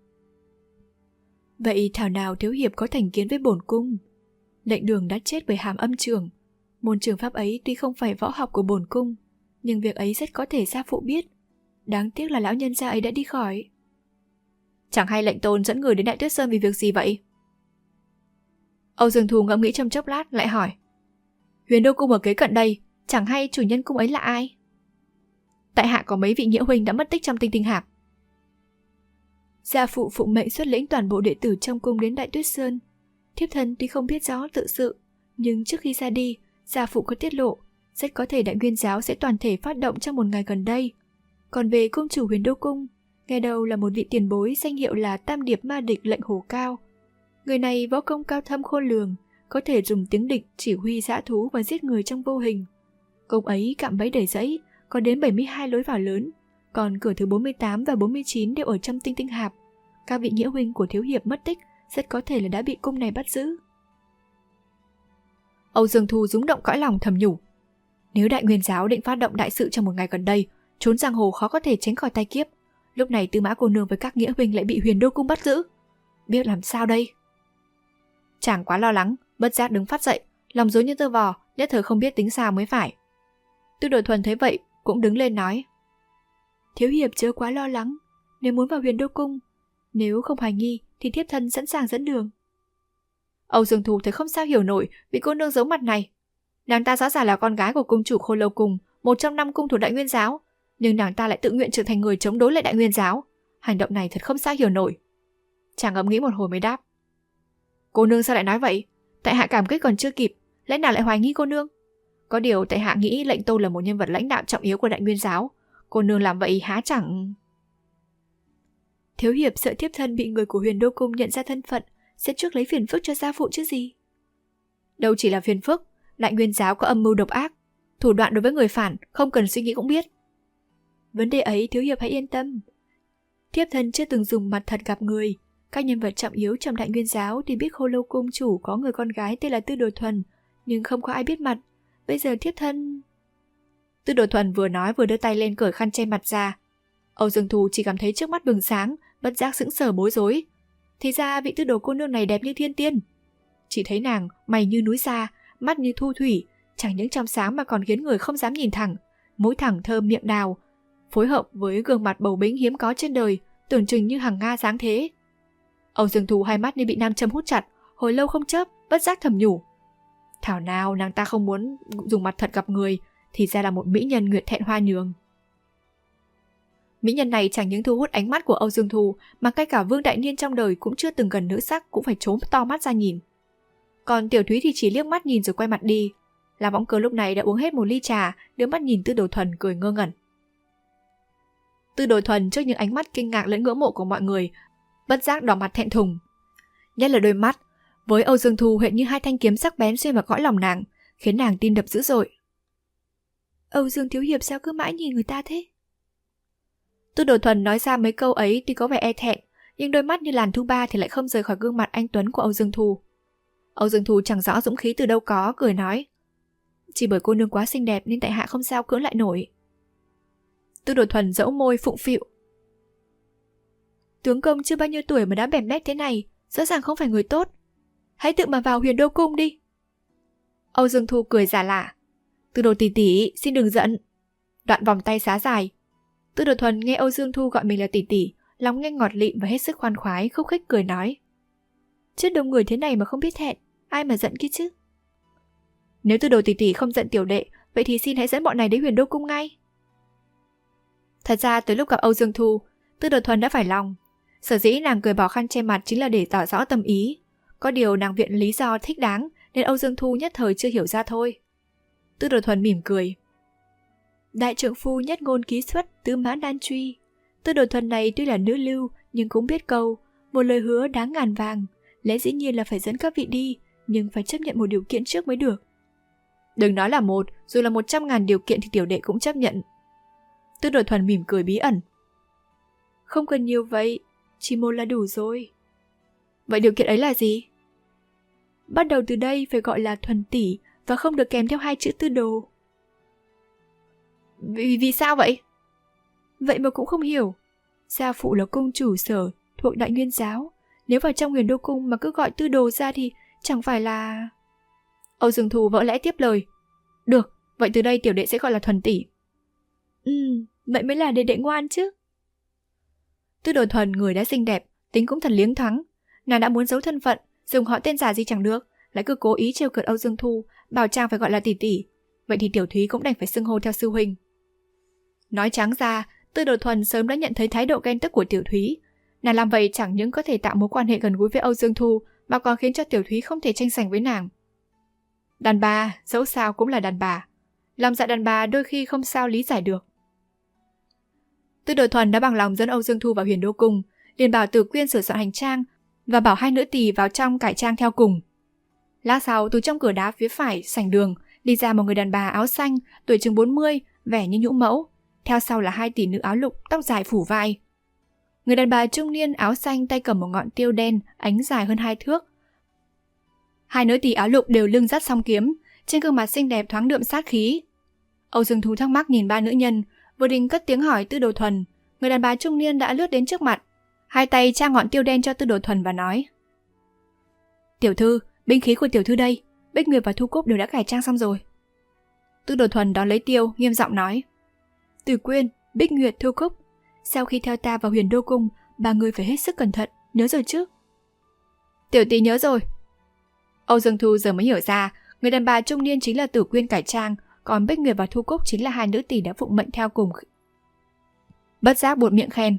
Vậy thảo nào thiếu hiệp có thành kiến với bổn cung? Lệnh Đường đã chết bởi hàm âm trường. Môn trường pháp ấy tuy không phải võ học của bổn cung, nhưng việc ấy rất có thể gia phụ biết. Đáng tiếc là lão nhân gia ấy đã đi khỏi. Chẳng hay lệnh tôn dẫn người đến Đại Tuyết Sơn vì việc gì vậy? Âu Dương Thu ngẫm nghĩ trong chốc lát lại hỏi: Huyền Đô Cung ở kế cận đây, chẳng hay chủ nhân cung ấy là ai? Tại hạ có mấy vị nghĩa huynh đã mất tích trong Tinh Tinh Hạp. Gia phụ phụng mệnh xuất lĩnh toàn bộ đệ tử trong cung đến Đại Tuyết Sơn. Thiếp thân tuy không biết rõ tự sự, nhưng trước khi ra đi, gia phụ có tiết lộ, rất có thể Đại Nguyên giáo sẽ toàn thể phát động trong một ngày gần đây. Còn về cung chủ Huyền Đô Cung, nghe đầu là một vị tiền bối danh hiệu là Tam Điệp Ma Địch Lệnh Hổ Cao. Người này võ công cao thâm khôn lường, có thể dùng tiếng địch chỉ huy dã thú và giết người trong vô hình. Công ấy cạm bẫy đầy rẫy, có đến 72 lối vào lớn, còn cửa thứ 48 và 49 đều ở trong Tinh Tinh Hạp. Các vị nghĩa huynh của thiếu hiệp mất tích, rất có thể là đã bị cung này bắt giữ. Âu Dương Thu rúng động cõi lòng thầm nhủ. Nếu Đại Nguyên giáo định phát động đại sự trong một ngày gần đây, trốn giang hồ khó có thể tránh khỏi tay kiếp. Lúc này Tư Mã cô nương với các nghĩa huynh lại bị Huyền Đô Cung bắt giữ. Biết làm sao đây? Chàng quá lo lắng, bất giác đứng phát dậy, lòng rối như tơ vò, nhất thời không biết tính sao mới phải. Tư Đồ Thuần thấy vậy cũng đứng lên nói. Thiếu hiệp chớ quá lo lắng, nếu muốn vào Huyền Đô Cung, nếu không hoài nghi thì thiếp thân sẵn sàng dẫn đường. Âu Dương Thu thấy không sao hiểu nổi vị cô nương giấu mặt này. Nàng ta rõ ràng là con gái của cung chủ Khô Lâu Cung, một trong 5 cung thủ Đại Nguyên giáo, nhưng nàng ta lại tự nguyện trở thành người chống đối lại Đại Nguyên giáo. Hành động này thật không sao hiểu nổi. Chàng ngẫm nghĩ một hồi mới đáp. Cô nương sao lại nói vậy? Tại hạ cảm kích còn chưa kịp, lẽ nào lại hoài nghi cô nương? Có điều tại hạ nghĩ lệnh Tô là một nhân vật lãnh đạo trọng yếu của Đại Nguyên giáo. Cô nương làm vậy há chẳng... Thiếu hiệp sợ thiếp thân bị người của Huyền Đô Cung nhận ra thân phận, sẽ trước lấy phiền phức cho gia phụ chứ gì. Đâu chỉ là phiền phức, Đại Nguyên giáo có âm mưu độc ác, thủ đoạn đối với người phản không cần suy nghĩ cũng biết. Vấn đề ấy thiếu hiệp hãy yên tâm. Thiếp thân chưa từng dùng mặt thật gặp người. Các nhân vật trọng yếu trong Đại Nguyên giáo thì biết Khô Lâu Cung chủ có người con gái tên là Tư Đồ Thuần, nhưng không có ai biết mặt. Bây giờ thiếp thân... Tư Đồ Thuần vừa nói vừa đưa tay lên cởi khăn che mặt ra. Âu Dương Thu chỉ cảm thấy trước mắt bừng sáng, bất giác sững sờ bối rối. Thì ra vị Tư Đồ cô nương này đẹp như thiên tiên. Chỉ thấy nàng mày như núi xa, mắt như thu thủy, chẳng những trong sáng mà còn khiến người không dám nhìn thẳng, mũi thẳng thơm miệng đào, phối hợp với gương mặt bầu bĩnh hiếm có trên đời, tưởng chừng như hằng nga dáng thế. Âu Dương Thu hai mắt như bị nam châm hút chặt, hồi lâu không chớp, bất giác thầm nhủ. Thảo nào nàng ta không muốn dùng mặt thật gặp người, thì ra là một mỹ nhân nguyệt thẹn hoa nhường. Mỹ nhân này chẳng những thu hút ánh mắt của Âu Dương Thu, mà ngay cả Vương Đại Niên trong đời cũng chưa từng gần nữ sắc cũng phải trốn to mắt ra nhìn. Còn Tiểu Thúy thì chỉ liếc mắt nhìn rồi quay mặt đi. Là Võng Cơ lúc này đã uống hết một ly trà, đưa mắt nhìn Tư Đồ Thuần cười ngơ ngẩn. Tư Đồ Thuần trước những ánh mắt kinh ngạc lẫn ngưỡng mộ của mọi người, bất giác đỏ mặt thẹn thùng. Nhất là đôi mắt với Âu Dương Thu hệt như hai thanh kiếm sắc bén xuyên vào cõi lòng nàng, khiến nàng tim đập dữ dội. Âu Dương thiếu hiệp sao cứ mãi nhìn người ta thế? Tư Đồ Thuần nói ra mấy câu ấy tuy có vẻ e thẹn, nhưng đôi mắt như làn thu ba thì lại không rời khỏi gương mặt anh tuấn của Âu Dương Thu. Âu Dương Thu chẳng rõ dũng khí từ đâu có, cười nói. Chỉ bởi cô nương quá xinh đẹp nên tại hạ không sao cưỡng lại nổi. Tư Đồ Thuần dẫu môi phụng phịu. Tướng công chưa bao nhiêu tuổi mà đã bèm bét thế này, rõ ràng không phải người tốt. Hãy tự mà vào Huyền Đô Cung đi. Âu Dương Thu cười giả lả. Tư Đồ tỷ tỷ, xin đừng giận. Đoạn vòng tay xá dài. Tư Đồ Thuần nghe Âu Dương Thu gọi mình là tỷ tỷ, lòng nghe ngọt lịm và hết sức khoan khoái, khúc khích cười nói. Trước đông người thế này mà không biết thẹn, ai mà giận kia chứ? Nếu Tư Đồ tỷ tỷ không giận tiểu đệ, vậy thì xin hãy dẫn bọn này đến Huyền Đô Cung ngay. Thật ra tới lúc gặp Âu Dương Thu, Tư Đồ Thuần đã phải lòng. Sở dĩ nàng cười bỏ khăn che mặt chính là để tỏ rõ tâm ý. Có điều nàng viện lý do thích đáng nên Âu Dương Thu nhất thời chưa hiểu ra thôi. Tư Đồ Thuần mỉm cười. Đại trượng phu nhất ngôn ký xuất, tứ mã đan truy. Tư Đồ Thuần này tuy là nữ lưu nhưng cũng biết câu, một lời hứa đáng ngàn vàng. Lẽ dĩ nhiên là phải dẫn các vị đi, nhưng phải chấp nhận một điều kiện trước mới được. Đừng nói là một, dù là 100.000 điều kiện thì tiểu đệ cũng chấp nhận. Tư Đồ Thuần mỉm cười bí ẩn. Không cần nhiều vậy, chỉ một là đủ rồi. Vậy điều kiện ấy là gì? Bắt đầu từ đây phải gọi là Thuần tỷ và không được kèm theo 2 chữ Tư Đồ. Vì sao vậy? Vậy mà cũng không hiểu. Gia phụ là cung chủ sở thuộc Đại Nguyên giáo, nếu vào trong Huyền Đô Cung mà cứ gọi Tư Đồ ra thì chẳng phải là... Âu Dương Thu vỡ lẽ tiếp lời. Được, vậy từ đây tiểu đệ sẽ gọi là Thuần tỷ. Vậy mới là đệ ngoan chứ. Tư Đồ Thuần người đã xinh đẹp, tính cũng thật liếng thoáng. Nàng đã muốn giấu thân phận, dùng họ tên giả gì chẳng được, lại cứ cố ý trêu cợt Âu Dương Thu, bảo chàng phải gọi là tỷ tỷ. Vậy thì Tiểu Thúy cũng đành phải xưng hô theo sư huynh. Nói trắng ra, Tư Đồ Thuần sớm đã nhận thấy thái độ ghen tức của Tiểu Thúy. Nàng làm vậy chẳng những có thể tạo mối quan hệ gần gũi với Âu Dương Thu, mà còn khiến cho Tiểu Thúy không thể tranh giành với nàng. Đàn bà, dẫu sao cũng là đàn bà. Lòng dạ đàn bà đôi khi không sao lý giải được. Tư Đồ Thuần đã bằng lòng dẫn Âu Dương Thu vào Huyền Đô Cung, liền bảo Tử Quyên sửa soạn hành trang và bảo hai nữ tỳ vào trong cải trang theo cùng. Lát sau, từ trong cửa đá phía phải sảnh đường đi ra một người đàn bà áo xanh, tuổi chừng 40, vẻ như nhũ mẫu. Theo sau là hai tỷ nữ áo lục, tóc dài phủ vai. Người đàn bà trung niên áo xanh tay cầm một ngọn tiêu đen, ánh dài hơn 2 thước. Hai nữ tỳ áo lục đều lưng dắt song kiếm, trên gương mặt xinh đẹp thoáng đượm sát khí. Âu Dương Thu thắc mắc nhìn ba nữ nhân, vừa định cất tiếng hỏi Tư Đồ Thuần, người đàn bà trung niên đã lướt đến trước mặt, hai tay tra ngọn tiêu đen cho Tư Đồ Thuần và nói: "Tiểu thư, binh khí của tiểu thư đây, Bích Nguyệt và Thu Cúc đều đã cải trang xong rồi." Tư Đồ Thuần đón lấy tiêu, nghiêm giọng nói: "Tử Quyên, Bích Nguyệt, Thu Cúc, sau khi theo ta vào Huyền Đô Cung, ba người phải hết sức cẩn thận, nhớ rồi chứ?" "Tiểu tỷ nhớ rồi." Âu Dương Thu giờ mới hiểu ra, người đàn bà trung niên chính là Tử Quyên cải trang, còn Bích Nguyệt và Thu Cúc chính là hai nữ tỷ đã phụng mệnh theo cùng. Bất giác buột miệng khen: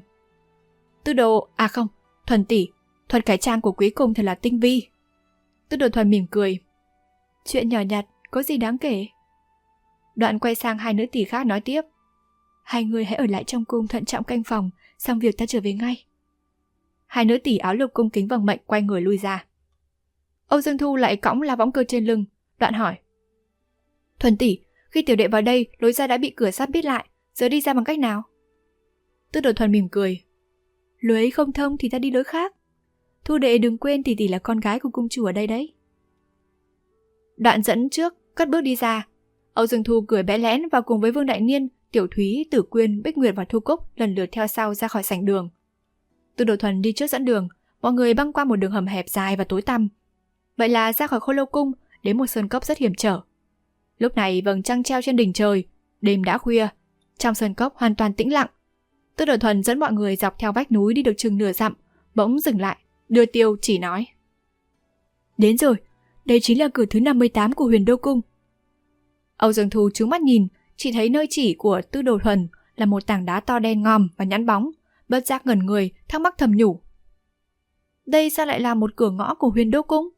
Thuần tỷ, thuật cải trang của quý cung thật là tinh vi." Tư Đồ Thuần mỉm cười: "Chuyện nhỏ nhặt, có gì đáng kể." Đoạn quay sang hai nữ tỷ khác nói tiếp: "Hai người hãy ở lại trong cung thận trọng canh phòng, xong việc ta trở về ngay." Hai nữ tỷ áo lục cung kính vâng mệnh, quay người lui ra. Âu Dương Thu lại cõng la võng cơ trên lưng, đoạn hỏi: "Thuần tỷ, khi tiểu đệ vào đây, lối ra đã bị cửa sắt bít lại, giờ đi ra bằng cách nào?" Tư Đồ Thuần mỉm cười: "Lối ấy không thông thì ta đi lối khác. Thu đệ đừng quên tỷ tỷ là con gái của cung chủ ở đây đấy." Đoạn dẫn trước, cất bước đi ra. Âu Dương Thu cười bẽ lẽn và cùng với Vương Đại Niên, Tiểu Thúy, Tử Quyên, Bích Nguyệt và Thu Cúc lần lượt theo sau ra khỏi sảnh đường. Tư Đồ Thuần đi trước dẫn đường, mọi người băng qua một đường hầm hẹp dài và tối tăm. Vậy là ra khỏi Khô Lâu Cung, đến một sơn cốc rất hiểm trở. Lúc này vầng trăng treo trên đỉnh trời, đêm đã khuya, trong sơn cốc hoàn toàn tĩnh lặng. Tư Đồ Thuần dẫn mọi người dọc theo vách núi đi được chừng nửa dặm, bỗng dừng lại, đưa tiêu chỉ nói: "Đến rồi, đây chính là cửa thứ 58 của Huyền Đô Cung." Âu Dương Thu trố mắt nhìn, chỉ thấy nơi chỉ của Tư Đồ Thuần là một tảng đá to đen ngòm và nhẵn bóng, bất giác ngẩn người, thắc mắc thầm nhủ: "Đây sao lại là một cửa ngõ của Huyền Đô Cung?"